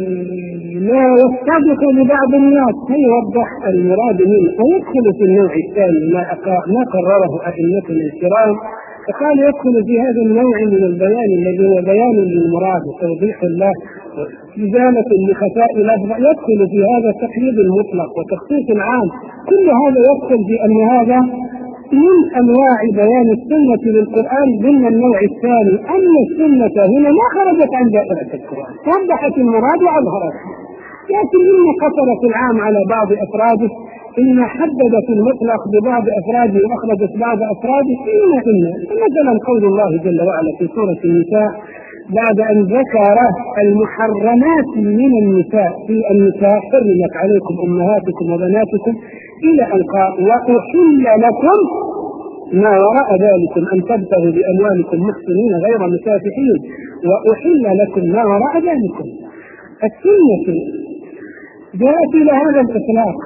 [SPEAKER 1] لا يصدق لبعض الناس فيوضح المراد منه، ويدخل في النوع الثاني ما, ما قرره أئمتنا الكرام فقال يدخل في هذا النوع من البيان الذي هو بيان للمراد وتوضيح له وإزالة لخفاء لفظ، يدخل في هذا التقييد المطلق وتخصيص العام. كل هذا يدخل في أن هذا من أنواع بيان السنة للقرآن ضمن النوع الثاني، أن السنة هنا ما خرجت عن دائرة القرآن، وضحت المراد وأظهرته، لكن إن قصرت العام على بعض أفراده، إن حددت المطلق ببعض أفراده وأخرجت بعض أفراده. إن إن مثلا قول الله جل وعلا في سورة النساء بعد أن ذكر المحرمات من النساء في النساء حرمت عليكم أمهاتكم وبناتكم إلى أن قال وأحل لكم ما وراء ذلكم أن تبتغوا بأموالكم محسنين غير مسافحين، وأحل لكم ما وراء ذلكم. السنة جاءت إلى هذا الإطلاق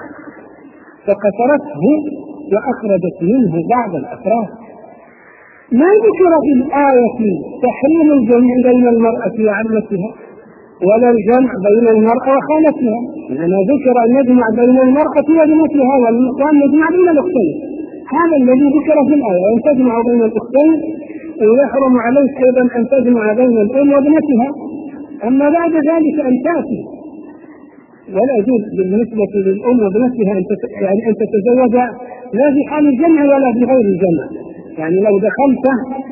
[SPEAKER 1] فقصرته وأخرجت منه بعض الأفراد. ما ذكر في الآية تحريم الجمع بين المرأة وعمتها ولا الجمع بين المرأة وخالتها، لأن ذكر أن نجمع بين المرأة وابنتها وأن نجمع بين الأختين، هذا الذي ذكر في الآية، أن تجمع بين الأختين ويحرم عليك أيضا أن تجمع بين الأم وابنتها. أما بعد ذلك أن تأتي ولا يجوز بالنسبة للأم وابنتها أن يعني أن تتزوج لا في حال الجمع ولا في غير الجمع. يعني لو دخلت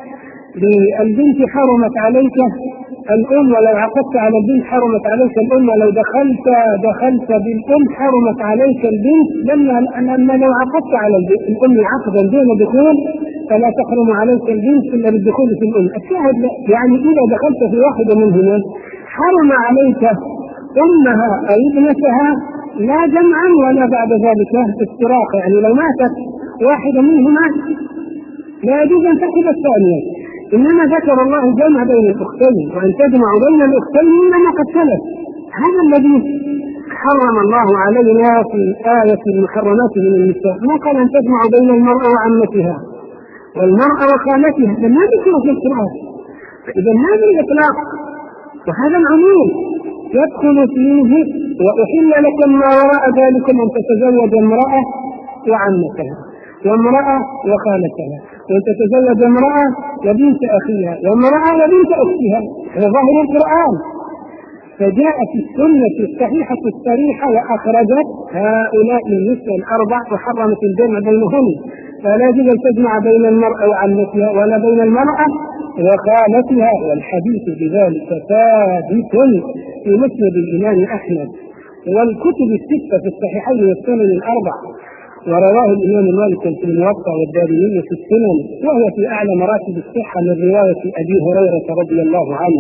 [SPEAKER 1] بالبنت حرمت عليك الأم، ولو عقدت على البنت حرمت عليك الأم، ولو دخلت دخلت بالأم حرمت عليك البنت، لما لو عقدت على الأم عقدا دون دخول فلا تحرم عليك البنت إلا بالدخول في الأم. الشاهد يعني إذا دخلت في واحدة منهما حرم عليك أمها أو ابنتها لا جمعا ولا بعد ذلك استراق، يعني لو ماتت واحدة منهما لا يجوز أن تأخذ الثانية، إنما ذكر الله جمع بين الأختين وأن تجمع بين الأختين إنما قد سلف. هذا الذي حرم الله علينا في آية المحرمات من النساء، ما قال أن تجمع بين المرأة وعمتها والمرأة وخالتها، لما ذكر في القرآن. فإذا هذا الإطلاق وهذا العموم يدخل فيه وأحل لكم ما وراء ذلكم أن تتزوج امرأة وعمتها وامرأة وخالتها، وأن تتزوج امرأة وبنت أخيها وامرأة وبنت أختها، هذا ظاهر القرآن. فجاءت السنة الصحيحة الصريحة وأخرجت هؤلاء النساء الأربع وحرمت الجمع بينهن، فلا يجوز أن تجمع بين المرأة وعمتها ولا بين المرأة وخالتها، والحديث بذلك ثابت في مسند الإمام أحمد والكتب الستة في الصحيحين والسنن الأربع، ورواه الإمام مالك في الموطأ والدارمي في السنن، وهو في أعلى مراتب الصحة من رواية أبي هريرة رضي الله عنه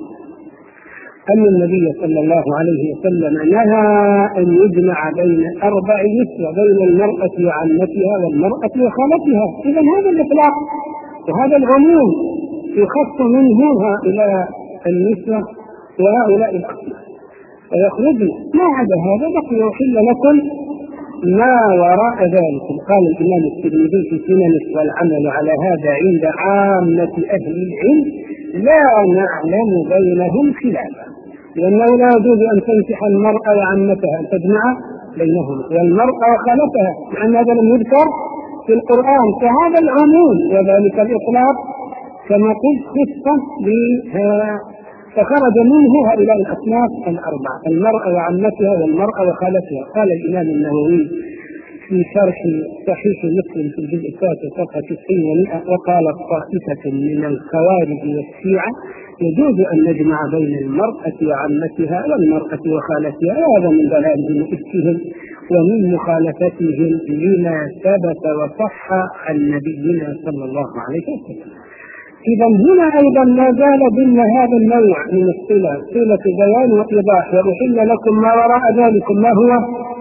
[SPEAKER 1] أن النبي صلى الله عليه وسلم نهى أن يجمع بين أربع نسوة بين المرأة وعمتها والمرأة وخالتها. إذا هذا الإطلاق وهذا العموم يخص منه هؤلاء النسوة وهؤلاء الأخوات، ويخرجنا ما عدا هذا بقي يحل لكم ما وراء ذلك. قال الإمام الترمذي في سننه والعمل على هذا عند عامة أهل العلم لا نعلم بينهم خلافا، لأنه لا يجوز أن تنكح المرأة وعمتها أن تجمع بينهما والمرأة وخالتها، مع أن هذا لم يذكر في القرآن. فهذا العموم وذلك الإطلاق كما قلت خصة بها، فخرج منه هؤلاء الأصناف الأربعة المرأة وعمتها والمرأة وخالتها. قال الإمام النووي في شرح صحيح مسلم في الجزء الثالث صفحة تسعين ومئة وقالت طائفة من الخوارج والشيعة يجوز أن نجمع بين المرأة وعمتها والمرأة وخالتها، وهذا من ضلالهم وإفكهم ومن مخالفتهم لما ثبت وصح عن نبينا صلى الله عليه وسلم. إذا هنا أيضا ما زال ضمن هذا النوع من الصلة صلة بيان وإيضاح، وأحل لكم ما وراء ذلكم ما هو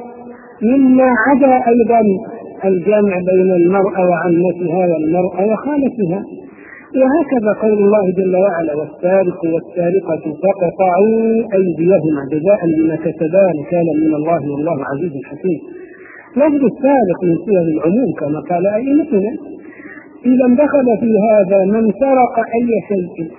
[SPEAKER 1] مما عدا أيضا الجمع بين المرأة وعمتها والمرأة وخالتها. وهكذا قول الله جل وعلا والسارق والسارقة فقطعوا أيديهما جزاء بما كسبا نكالا من الله والله عزيز حكيم. لفظ السارق من صيغ العموم كما قال أئمتنا. إذا دخل في هذا من سرق أي شيء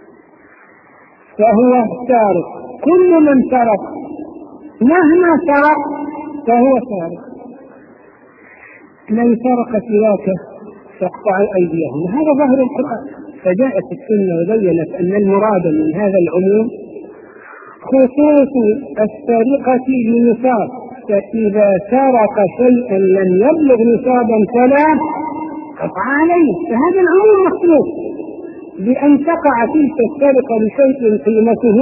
[SPEAKER 1] فهو سارق، كل من سرق مهما سرق فهو سارق. من سرق سواك فاقطعوا أيديهم، هذا ظاهر القرآن. فجاءت السنة وبينت أن المراد من هذا العموم خصوص السرقة لنصاب، فإذا سرق شيئا لم يبلغ نصابا فلا قطع عليه، فهذا العموم مخصوص بأن تقع تلك السرقة لشيء قيمته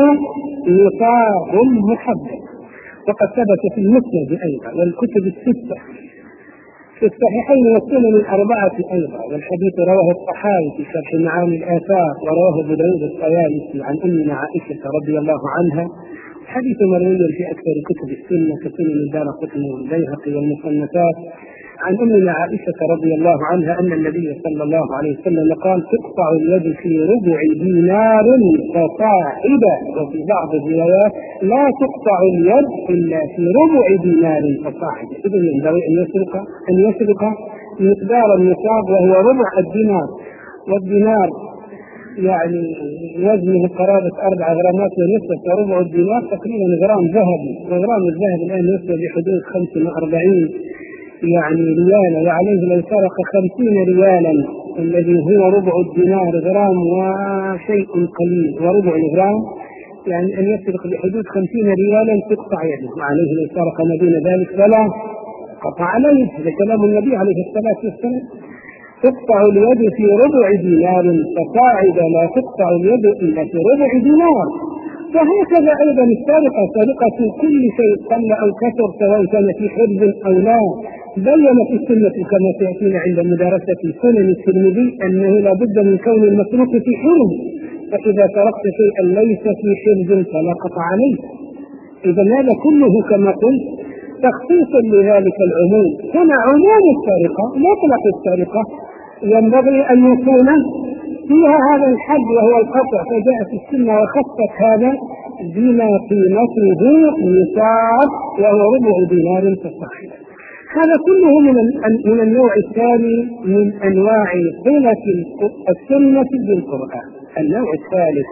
[SPEAKER 1] نصاب محدد. وقد ثبت في المسند أيضا والكتب الستة في الصحيحين والسنن الأربعة أيضا، والحديث رواه الطحاوي في شرح معاني الآثار، ورواه ابو داود الطيالسي عن أمنا عائشة رضي الله عنها، حديث مروي في أكثر كتب السنة كسنن الدارقطني والبيهقي والمصنفات، عن أمنا عائشة رضي الله عنها أن النبي صلى الله عليه وسلم قال: تقطع اليد في ربع دينار فصاعد، وفي بعض الروايات لا تقطع اليد إلا في ربع دينار فصاعد. إذن ينبغي أن يسرق أن يسرق مقدار النصاب وهو ربع الدينار، والدينار يعني وزنه قرابة أربع غرامات ونصف، وربع الدينار تقريبا غرام ذهبي، وغرام الذهب الآن يصل بحدود خمسة وأربعين يعني ريالا، وعليه لو سرق خمسين ريالا الذي هو ربع الدينار غرام وشيء قليل، وربع الغرام يعني أن يسرق بحدود خمسين ريالا تقطع يده، وعليه لو سرق ما دون ذلك فلا قطع عليه. هذا كلام النبي عليه الصلاة والسلام: تقطع اليد في ربع دينار فصاعد، لا تقطع اليد إلا في ربع دينار. فهكذا أيضا السرقة، سرقة كل شيء قل أو كثر سواء كان في حرز أو لا. بيّنت السنة كما سيأتينا عند مدارسة سنن الترمذي أنه لا بد من كون المسروق في حرز، فإذا سرقت شيئا ليس في حرز فلا قطع عليه. إذا هذا كله كما قلت تخصيصا لذلك العموم. هنا عموم السرقة مطلق السرقة ينبغي أن يكون فيها هذا الحد وهو القطع، فجاءت السنة وخصت هذا بما قيمته نصاب وهو ربع دينار فصاعد. هذا كله من من النوع الثاني من أنواع صلة السنة بالقرآن. النوع الثالث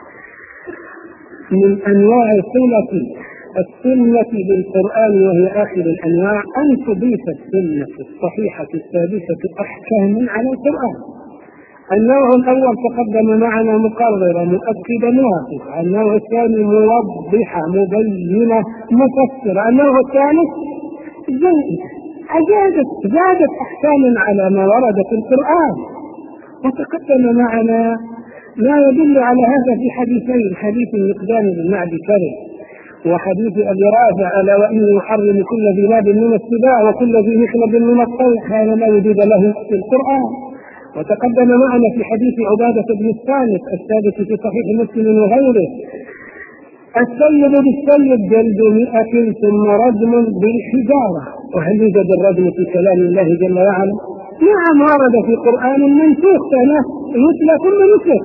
[SPEAKER 1] من أنواع صلة السنة بالقرآن وهي آخر الأنواع أن تضيف السنة الصحيحة الثابتة أحكاما على القرآن. النوع الأول تقدم معنا مقررة مؤكدة موافقة، النوع الثاني موضحة مبينة مفسرة، النوع الثالث زادت زادت أحكاما على ما ورد في القرآن. وتقدم معنا ما يدل على هذا في حديثين: حديث المقدام بن معدي كرب، وحديث أبي رافع: ألا وإني يحرم كل ذي ناب من السباع وكل ذي مخلب من الطير، هذا لا وجود له في القرآن. وتقدم معنا في حديث عبادة بن الصامت الثابت في صحيح مسلم وغيره: السيد بالسيد جلد مئة ثم رجم بالحجارة. وهل يوجد الرجم في كلام الله جل وعلا؟ نعم، ورد في قرآن منسوخ سنة يتلى ثم نسخ.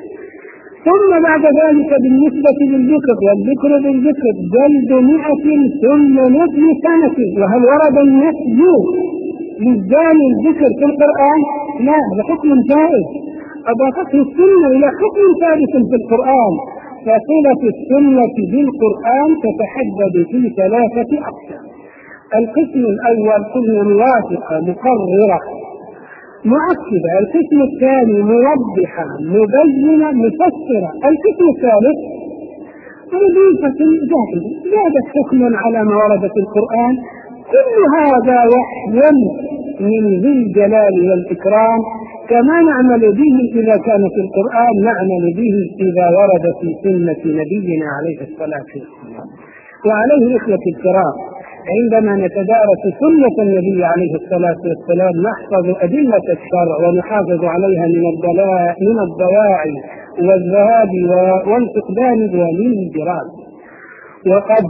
[SPEAKER 1] ثم بعد ذلك بالنسبة للذكر والذكر بالذكر جلد مئة ثم نفي سنة. وهل ورد النفي للزاني الذكر في القرآن؟ لا، هذا حكم جائز أضافته السنة إلى حكم ثابت في القرآن. فصلة السنة بالقرآن تتحدد في ثلاثة أقسام: القسم الأول كل موافقة مقررة مؤكدة، القسم الثاني موضحة مبينة مفسرة، القسم الثالث مضيفة زائدة زادت حكما على ما ورد في القرآن. كل هذا وحي من ذي الجلال والإكرام، كما نعمل به إذا كان في القرآن نعمل به إذا ورد في سنة نبينا عليه الصلاة والسلام. وعليه إخوة الكرام، عندما نتدارس سنة النبي عليه الصلاة والسلام نحفظ أدلة الشرع ونحافظ عليها من الضلاء من الضياع والذهاب والفقدان والانجرام. وقد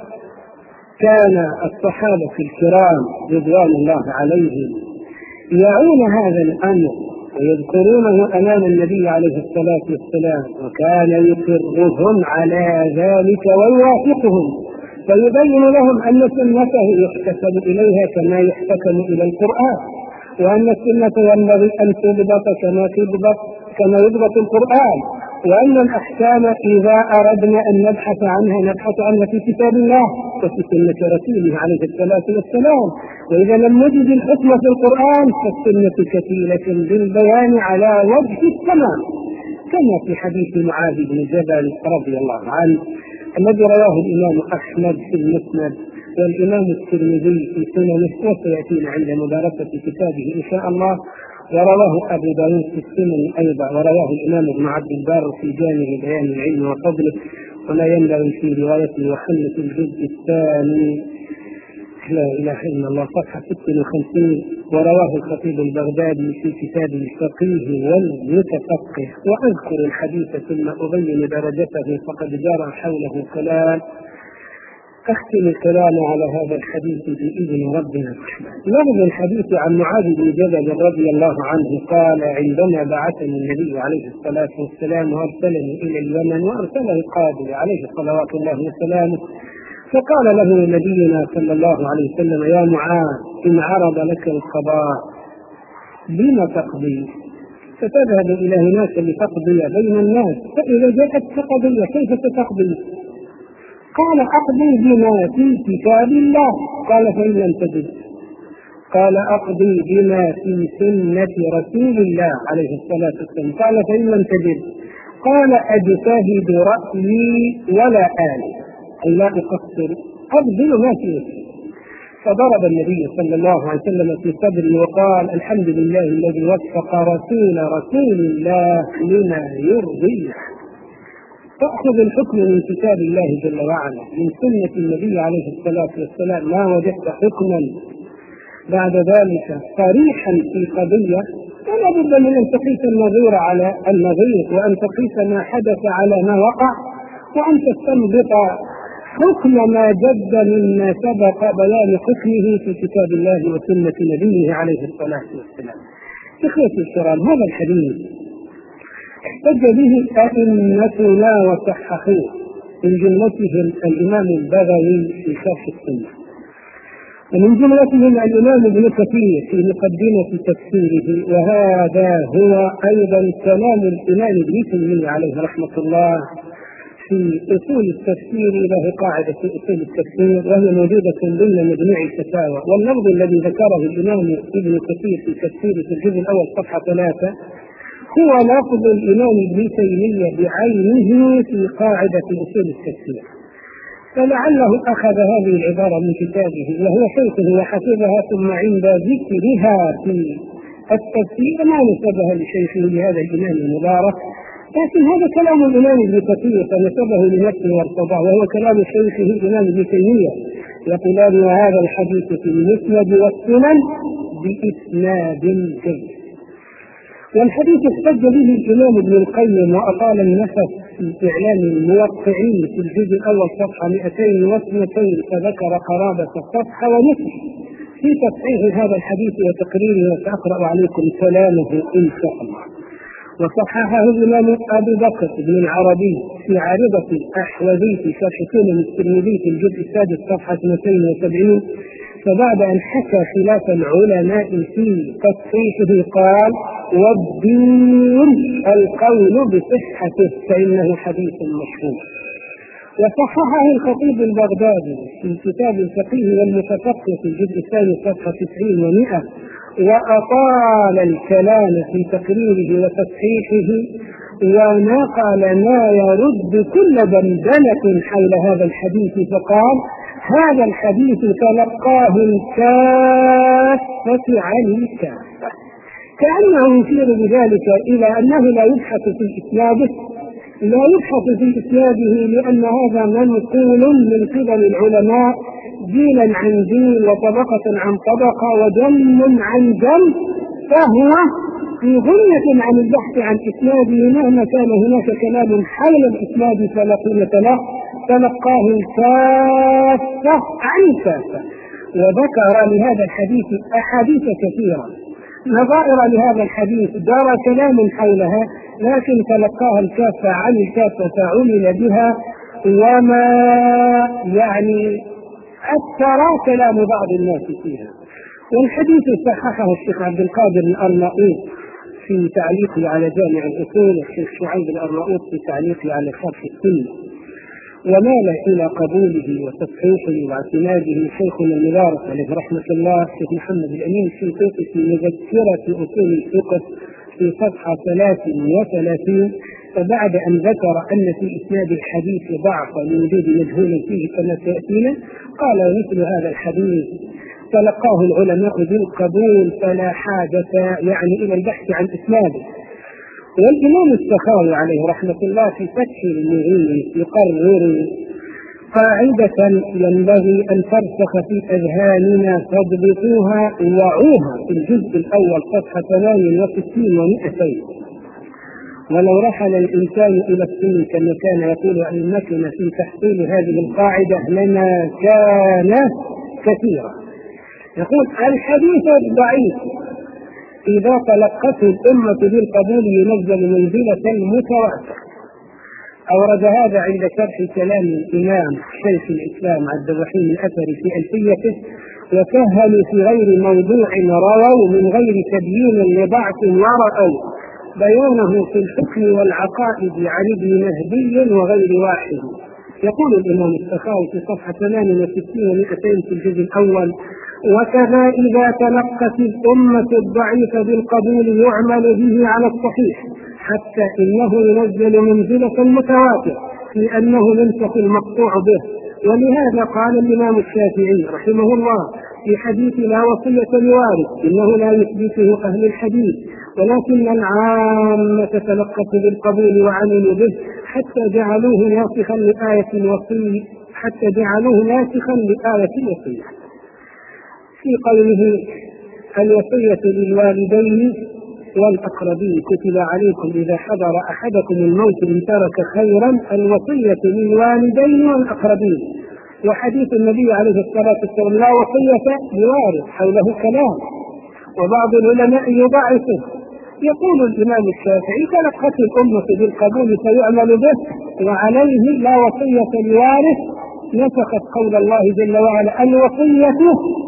[SPEAKER 1] كان الصحابة الكرام رضوان الله عليهم يعون هذا الأمر ويذكرونه أمام النبي عليه الصلاة والسلام، وكان يقرهم على ذلك ويوافقهم، فيبين لهم أن سنته يحتسب إليها كما يحتكم إلى القرآن، وأن السنة ينبغي أن تضبط كما تضبط كما يضبط القرآن، وأن الأحكام إذا أردنا أن نبحث عنها نبحث عنها في كتاب الله وفي سنة رسوله عليه الصلاة والسلام، وإذا لم نجد الحكم في القرآن فالسنة كفيلة بالبيان على وجه التمام، كما في حديث معاذ بن جبل رضي الله عنه الذي رواه الإمام أحمد في المسند والإمام الترمذي في سننه وسيأتينا عند مدارسة كتابه إن شاء الله، ورواه أبو داود في السنن أيضا، ورواه الإمام ابن عبد البر في جامع بيان العلم وفضله، ولا ينبغي في رواية يوحنا في الجزء الثاني لا إله إلا الله صفحة ستة وخمسين، ورواه الخطيب البغدادي في كتاب الفقيه والمتفقه. وأذكر الحديث ثم أبين درجته فقد جرى حوله كلام، أختم الكلام على هذا الحديث بإذن ربنا الرحمن. لفظ الحديث عن معاذ بن جبل رضي الله عنه قال: عندما بعثني النبي عليه الصلاة والسلام وأرسلني إلى اليمن وأرسله القاضي عليه صلوات الله وسلامه، فقال له نبينا صلى الله عليه وسلم: يا معاذ، إن عرض لك القضاء بما تقضي؟ فتذهب إلى هناك لتقضي بين الناس، فإذا جاءتك قضية كيف ستقضي؟ قال: أقضي بما في كتاب الله. قال: فإن لم تجد؟ قال: أقضي بما في سنة رسول الله عليه الصلاة والسلام. قال: فإن لم تجد؟ قال: أجتهد رأيي ولا آلي، أي لا أقصر، أبذل ما فيه. فضرب النبي صلى الله عليه وسلم في صدره وقال: الحمد لله الذي وفق رسول رسول الله لما يرضيه. تأخذ الحكم من كتاب الله جل وعلا من سنة النبي عليه الصلاة والسلام، ما وجدت حكما بعد ذلك صريحا في قضية فلا بد من أن تقيس النظير على النظير، وأن تقيس ما حدث على ما وقع، وأن تستنبط حكم ما جد مما سبق بيان حكمه في كتاب الله وسنة نبيه عليه الصلاة والسلام. إخوتي الكرام، هذا الحديث احتج به أئمتنا وصححوه، من جملتهم الإمام البغوي في شرح السنة، ومن جملتهم الإمام ابن كثير في مقدمة تفسيره، وهذا هو أيضا كلام الإمام ابن تيمية عليه رحمة الله في أصول التفسير. له قاعدة في أصول التفسير وهي موجودة ضمن مجموع الفتاوى، واللفظ الذي ذكره الإمام ابن كثير في تفسيره في الجزء الأول صفحة ثلاثة هو لفظ الإمام ابن تيمية بعينه في قاعدة أصول التفسير، فلعله أخذ هذه العبارة من كتابه وهو شيخه وحفظها، ثم عند ذكرها في التفسير ما نسبها لشيخه لهذا الإمام المبارك، لكن هذا كلام الإمام ابن كثير فنسبه لنفسه وارتضاه، وهو كلام شيخه الإمام ابن تيمية. يقولان: وهذا الحديث في المسند والسنن بإسناد جيد. والحديث احتج به الإمام ابن القيم وأطال النفس في إعلام الموقعين في الجزء الأول صفحة مئتين واثنتين، فذكر قرابة الصفحة ونصف في تصحيح هذا الحديث وتقريره، وسأقرأ عليكم كلامه إن شاء الله. وصححه الإمام أبو بكر بن العربي في عارضة الأحوذي في شرح سنن الترمذي في الجزء السادس صفحة اثنتين وسبعين، فبعد أن حكى خلاف العلماء في تصحيحه قال: والدين القول بصحته فإنه حديث مشهور. وصححه الخطيب البغدادي في كتاب الفقيه والمتفقه في الجزء الثاني صفحة تسعين ومئة، وأطال الكلام في تقريره وتصحيحه، ونقل ما يرد كل دندنة حول هذا الحديث، فقال: هذا الحديث تلقاه الكافة عن الكافة، كأنه يشير بذلك إلى أنه لا يبحث في إسناده لا يبحث في إسناده لأن هذا منقول من قبل العلماء دينا عن دين وطبقة عن طبقة وجم عن جم، فهو في غنية عن البحث عن إسناده مهما كان هناك كلام حول الإسناد فلا قيمة له، تلقاه الكافة عن كافة. وذكر لهذا الحديث أحاديث كثيرة نظائر لهذا الحديث دار كلام حولها، لكن تلقاها الكافة عن الكافة فعمل بها، وما يعني أثر كلام بعض الناس فيها. والحديث صححه الشيخ عبد القادر الأرناؤوط في تعليقه على جامع الأصول، الشيخ شعيب الأرناؤوط في تعليقه على شرح السنة، ومال إلى قبوله وتصحيحه واعتماده شيخنا المبارك عليه رحمة الله الشيخ محمد الأمين الشنقيطي في مذكرة أصول الفقه في صفحة ثلاث وثلاثين. فبعد أن ذكر أن في إسناد الحديث ضعفا لوجود مجهول فيه كما سيأتينا، قال: ومثل هذا الحديث تلقاه العلماء بالقبول فلا حاجة يعني إلى البحث عن إسناده. والإمام السخاوي عليه رحمة الله في فتح المعين يقرر قاعدة ينبغي أن ترسخ في أذهاننا فاضبطوها وعوها في الجزء الأول صفحة ثمانية وستين ومئتين: ولو رحل الإنسان إلى الصين كما كان يقول أئمتنا في تحصيل هذه القاعدة لما كان كثيرا. يقول: الحديث الضعيف إذا تلقته الأمة بالقبول ينزل منزلة المتواتر. أورد هذا عند شرح كلام الإمام شيخ الإسلام عبد الرحيم الأثري في ألفيته: وكهلوا في غير موضوع رووا من غير تبيين لضعف ورأوا بيانه في الحكم والعقائد عن ابن مهدي وغير واحد. يقول الإمام السخاوي في صفحة ثمانية وستين ومئتين في الجزء الأول: وكذا إذا تلقت الأمة الضعيف بالقبول يعمل به على الصحيح، حتى إنه ينزل منزلة المتواتر في أنه ينسخ المقطوع به. ولهذا قال الإمام الشافعي رحمه الله في حديث لا وصية لوارث إنه لا يثبته أهل الحديث، ولكن العامة تلقته بالقبول وعملوا به حتى جعلوه ناسخا لآية الوصية حتى جعلوه ناسخا لآية الوصية. في قوله: الوصية للوالدين والأقربين كتب عليكم إذا حضر أحدكم الموت إن ترك خيرا الوصية للوالدين والأقربين. وحديث النبي عليه الصلاة والسلام: لا وصية لوارث، حوله كلام، وبعض العلماء يضعفه. يقول الإمام الشافعي: تلقت الأمة بالقبول فيعمل به، وعليه لا وصية لوارث نسخت قول الله جل وعلا: الوصية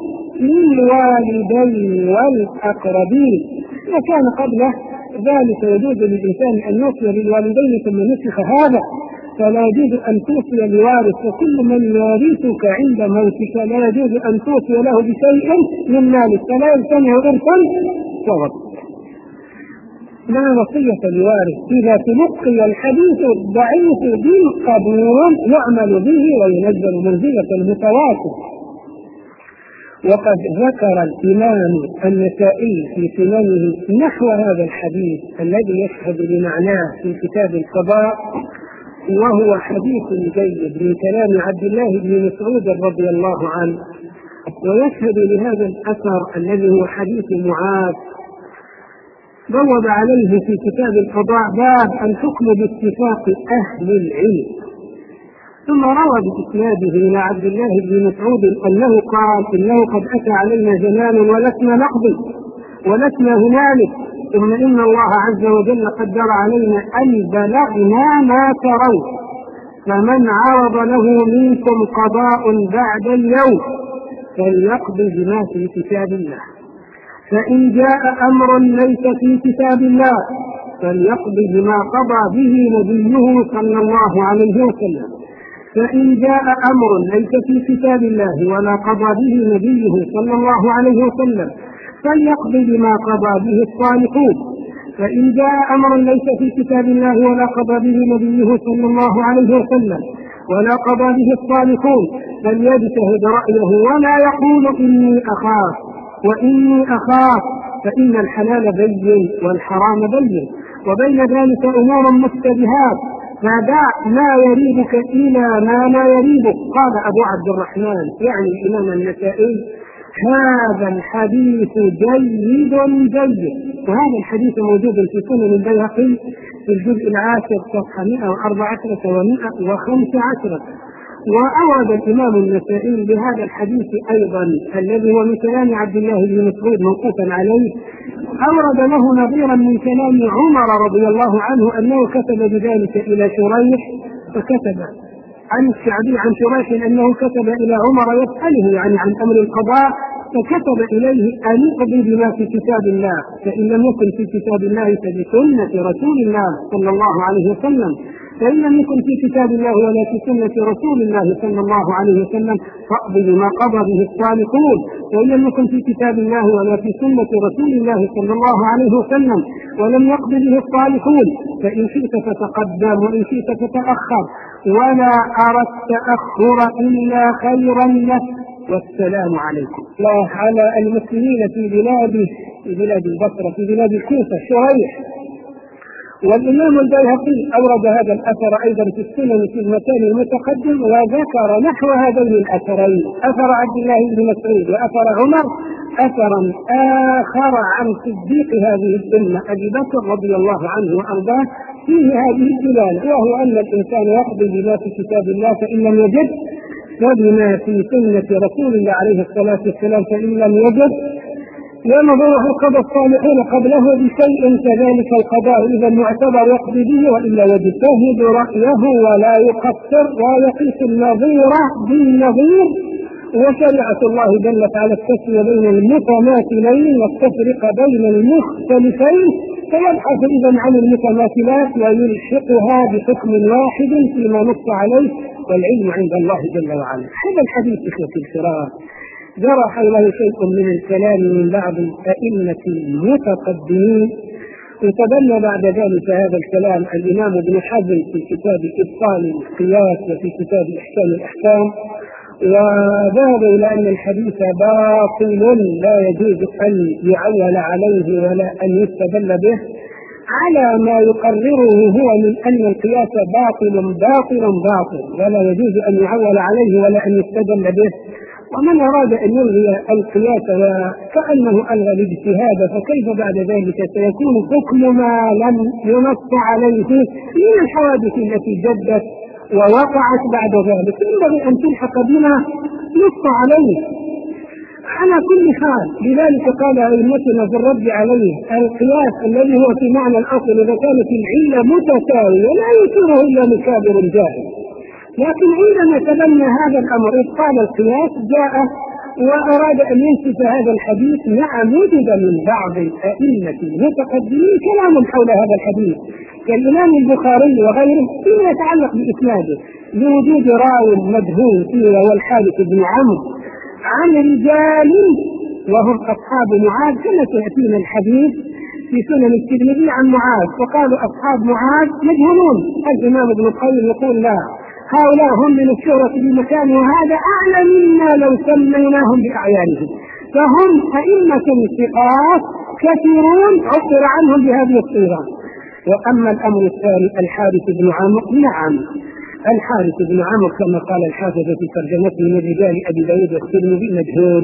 [SPEAKER 1] للوالدين والأقربين. وكان قبل ذلك يجوز للإنسان أن يوصي للوالدين ثم نسخ هذا، فلا يجوز أن توصي لوارث، وكل من يورثك عند موتك لا يجوز أن توصي له بشيء من مالك، فلا يمتنع إرثا ووصية. لا وصية لوارث إذا تلقي الحديث الضعيف بالقبول يعمل به وينزل منزلة المتواتر. وقد ذكر الإمام النسائي في سننه نحو هذا الحديث الذي يشهد لمعناه في كتاب القضاء، وهو حديث جيد من كلام عبد الله بن مسعود رضي الله عنه، ويشهد لهذا الأثر الذي هو حديث معاذ. بوب عليه في كتاب القضاء باب الحكم باتفاق أهل العلم، ثم روى بإسناده إلى عبد الله بن مسعود أنه قال: إنه قد أتى علينا زمان ولسنا نقضي ولسنا هنالك، ثم إن الله عز وجل قدر علينا أن بلغنا ما ترون، فمن عرض له منكم قضاء بعد اليوم فليقضي بما في كتاب الله، فإن جاء أمر ليس في كتاب الله فليقضي بما قضى به نبيه صلى الله عليه وسلم، فإن جاء أمر ليس في كتاب الله ولا قضى به نبيه صلى الله عليه وسلم فليقضي بما قضى به الصالحون، فإن جاء أمر ليس في كتاب الله ولا قضى به نبيه صلى الله عليه وسلم ولا قضى به الصالحون فليجتهد رأيه ولا يقول إني أخاف وإني أخاف، فإن الحلال بين والحرام بين، وبين ذلك أمور مشتبهات، فدع ما يريبك إلى ما لا يريبك. قال أبو عبد الرحمن يعني الإمام النسائي: هذا الحديث جيد جيد. وهذا الحديث موجود في سنن البيهقي في الجزء العاشر صفحة مئة وأربعة عشر ومئة وخمسة عشر. وأورد الإمام النسائي بهذا الحديث أيضا الذي هو من كلام عبد الله بن مسعود موقوفا عليه، أورد له نظيرا من كلام عمر رضي الله عنه أنه كتب بذلك إلى شريح، فكتب عن الشعبي عن شريح أنه كتب إلى عمر يسأله يعني عن أمر القضاء فكتب إليه أن يقضي بما في كتاب الله، فإن لم يكن في كتاب الله فبسنة رسول الله صلى الله عليه وسلم، فإن لم يكن في كتاب الله ولا في سنة رسول الله صلى الله عليه وسلم فاقض بما قضى به الصالحون، وإن لم يكن في كتاب الله ولا في سنة رسول الله صلى الله عليه وسلم ولم يقض به الصالحون فإن شئت فتقدم وإن شئت فتأخر، ولا أرى التأخر إلا خيرا لك، والسلام عليكم. الله على المسلمين في بلاد في بلاد البصرة في بلاد الكوفة شريح. والإمام البيهقي أورد هذا الأثر أيضا في السنن في المكان المتقدم، وذكر نحو هذين الأثرين، أثر عبد الله بن مسعود وأثر عمر، أثرا آخر عن صديق هذه الأمة أبي بكر رضي الله عنه وأرضاه فيه هذه الدلالة، وهو أن الإنسان يقضي بما في كتاب الله فإن لم يجد، وبما في سنة رسول الله عليه الصلاة والسلام فإن لم يجد، ينظره قضى الصالحين قبله بشيء كذلك القضاء إذا معتبر يقضي به، وإلا يجتهد رأيه ولا يقصر ويقيس النظير بالنظير. وشريعة الله دلت على التسوية بين المتماثلين والتفرقة بين المختلفين، فيبحث إذن عن المتماثلات ويلحقها بحكم واحد فيما نص عليه، والعلم عند الله جل وعلا. هذا الحديث إخوتي الكرام جرى حوله شيء من الكلام من بعض الأئمة المتقدمين، وتبنى بعد ذلك هذا الكلام الإمام ابن حزم في كتاب إبطال القياس وفي كتاب إحكام الأحكام، وذهب إلى أن الحديث باطل لا يجوز أن يعول عليه ولا أن يستدل به، على ما يقرره هو من أن القياس باطل باطل باطل ولا يجوز أن يعول عليه ولا أن يستدل به. ومن أراد أن يلغي القياس وكأنه ألغى الاجتهاد فكيف بعد ذلك سيكون حكم ما لم ينص عليه من الحوادث التي جدت ووقعت بعد ذلك، ينبغي أن تلحق بما نص عليه. على كل حال لذلك قال أئمتنا في الرد عليه القياس الذي هو في معنى الأصل إذا كانت العلة متساوية لا يصيره إلا مكابر جاهل، لكن عندما تبنى هذا الأمر إبطال القياس جاء وأراد أن ينسف هذا الحديث. نعم وجد من بعض الأئمة المتقدمين كلام حول هذا الحديث كالإمام البخاري وغيره فيما يتعلق بإسناده لوجود راو مجهول فيه وهو الحارث بن عمرو عن رجال وهم أصحاب معاذ كما سيأتينا الحديث في سنن الترمذي عن معاذ، فقالوا أصحاب معاذ مجهولون. الإمام ابن القيم يقول لا، هؤلاء هم من الشهرة بمكان وهذا أعلى مما لو سميناهم بأعيانهم، فهم أئمة ثقات كثيرون عبر عنهم بهذه الصيغة. وأما الأمر الثاني الحارث بن عمرو، نعم الحارث بن عمرو كما قال الحافظ في ترجمته من رجال أبي داود والترمذي مجهول،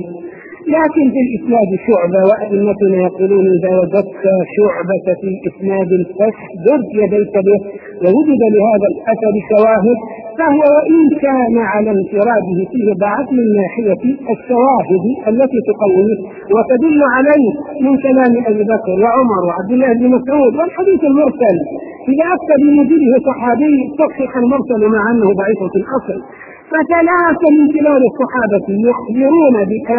[SPEAKER 1] لكن في الإسناد شعبة، وأئمتنا يقولون إذا وجدت شعبة في إسناد فاشدد يديك به، ووجد لهذا الأثر شواهد، فهو وإن كان على انفراده فيه ضعف من ناحية الشواهد التي تقويه وتدل عليه من كلام أبي بكر وعمر وعبد الله بن مسعود والحديث المرسل إذا أفتى بموجبه صحابي صحح المرسل مع أنه ضعيف في الأصل. فثلاثة من كبار الصحابة يخبرون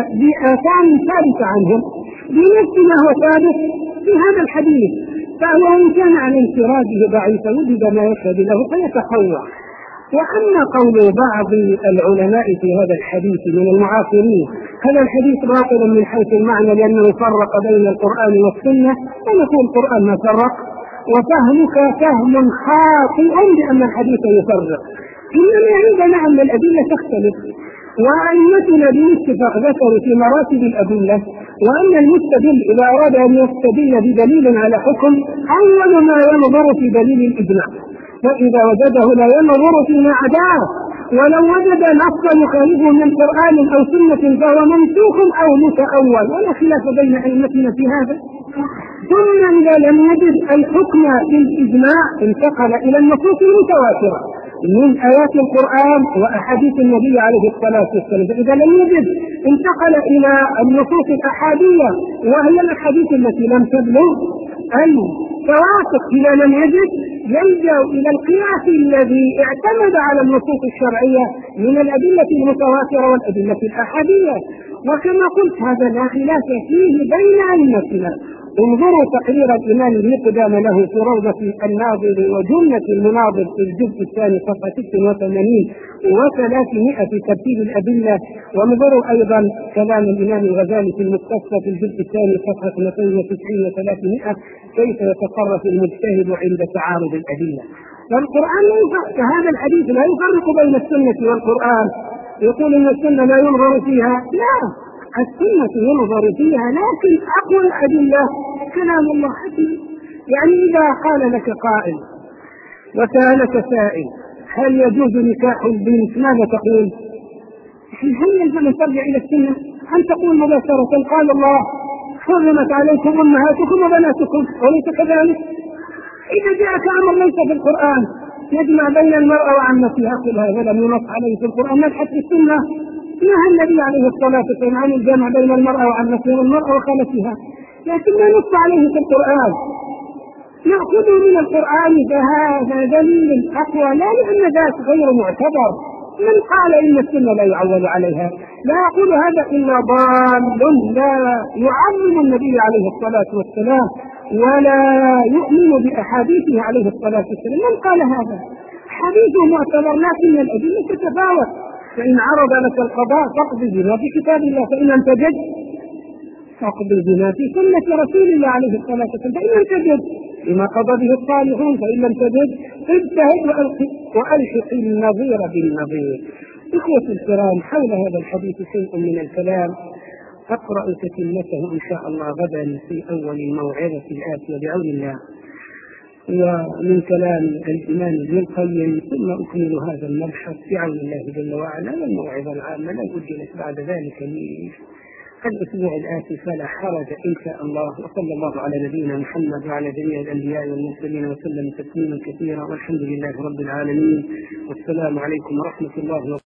[SPEAKER 1] بآثار ثابتة عنهم بنفس ما هو ثابت في هذا الحديث، فهو إن كان على انفراده ضعيفا وجد ما يشهد له فيتقوى. وأما قول بعض العلماء في هذا الحديث من المعاصرين هذا الحديث باطل من حيث المعنى لأنه فرق بين القرآن والسنة، ونقول القرآن ما فرق وفهمك فهم خاطئ بأن الحديث يفرق، إنما عندنا أن الأدلة تختلف، وأئمتنا بالاتفاق ذكروا في مراتب الأدلة وأن المستدل إذا أراد أن يستدل بدليل على حكم أول ما ينظر في دليل الإجماع، فإذا وجده لا ينظر فيما عداه، ولو وجد نصا يخالفه من قرآن أو سنة فهو منسوخ أو متأول، ولا خلاف بين أئمتنا في هذا. ثم إذا لم يجد الحكم بالإجماع انتقل إلى النصوص المتواترة من آيات القرآن وأحاديث النبي عليه الصلاة والسلام، فإذا لم يجد انتقل إلى النصوص الأحادية وهي الأحاديث التي لم تبلغ التوافق. إذا لم يجد يلجأ إلى القياس الذي اعتمد على النصوص الشرعية من الأدلة المتواترة والأدلة الأحادية. وكما قلت هذا لا خلاف فيه بين أئمتنا. انظروا تقرير الإمام ابن قدامة له في روضة الناظر وجملة المناظر في الجزء الثاني صفحة ستة وثمانين وثلاثمائة في ترتيب الأدلة. وانظروا أيضا كلام الإمام الغزالي في المستصفى في الجزء الثاني صفحة اثنتين وتسعين وثلاثمائة كيف يتصرف المجتهد عند تعارض الأدلة. والقرآن هذا الحديث لا يفرق بين السنة والقرآن، يقول إن السنة لا ينظر فيها، لا، السنة ينظر فيها، لكن أقوى الأدلة كلام الله حكيم. يعني إذا قال لك قائل وسألك سائل هل يجوز نكاح البنت ماذا تقول؟ هل يلزم أن ترجع إلى السنة؟ أن تقول مباشرة قال الله حرمت عليكم أمهاتكم وبناتكم وليس كذلك؟ إذا جاءك أمر ليس في القرآن يجمع بين المرأة وعمتها قل هذا لم ينص عليه في القرآن نبحث في السنة. نهى النبي عليه الصلاة والسلام عن الجمع بين المرأة وعمتها والمرأة وخالتها، لكن ما نص عليه في القرآن. نأخذه من القرآن فهذا دليل أقوى، لا لأن ذاك غير معتبر. من قال إن السنة لا يعول عليها لا يقول هذا إلا ضال لا يعظم النبي عليه الصلاة والسلام ولا يؤمن بأحاديثه عليه الصلاة والسلام. من قال هذا؟ حديثه معتبر لكن الأدلة تتفاوت. فإن عرض لك القضاء فاقضي بما في كتاب الله، فإن لم تجد فاقضي بما في سنة رسول الله عليه الصلاة والسلام، فإن لم تجد بما قضى به الصالحون، فإن لم تجد اجتهد وألحق النظير بالنظير. إخوة الكرام، حول هذا الحديث شيء من الكلام أقرأ تتمته إن شاء الله غدا في أول الموعظة الآتية بعون الله ومن كلام الإمام ابن القيم، ثم أكمل هذا المبحث بعون الله جل وعلا. والموعظة العامة لن أجلت بعد ذلك الأسبوع الآتي فلا حرج إن شاء الله. وصلى الله على نبينا محمد وعلى جميع الأنبياء والمرسلين وسلم تسليما كثيرا، والحمد لله رب العالمين، والسلام عليكم ورحمة الله وبركاته.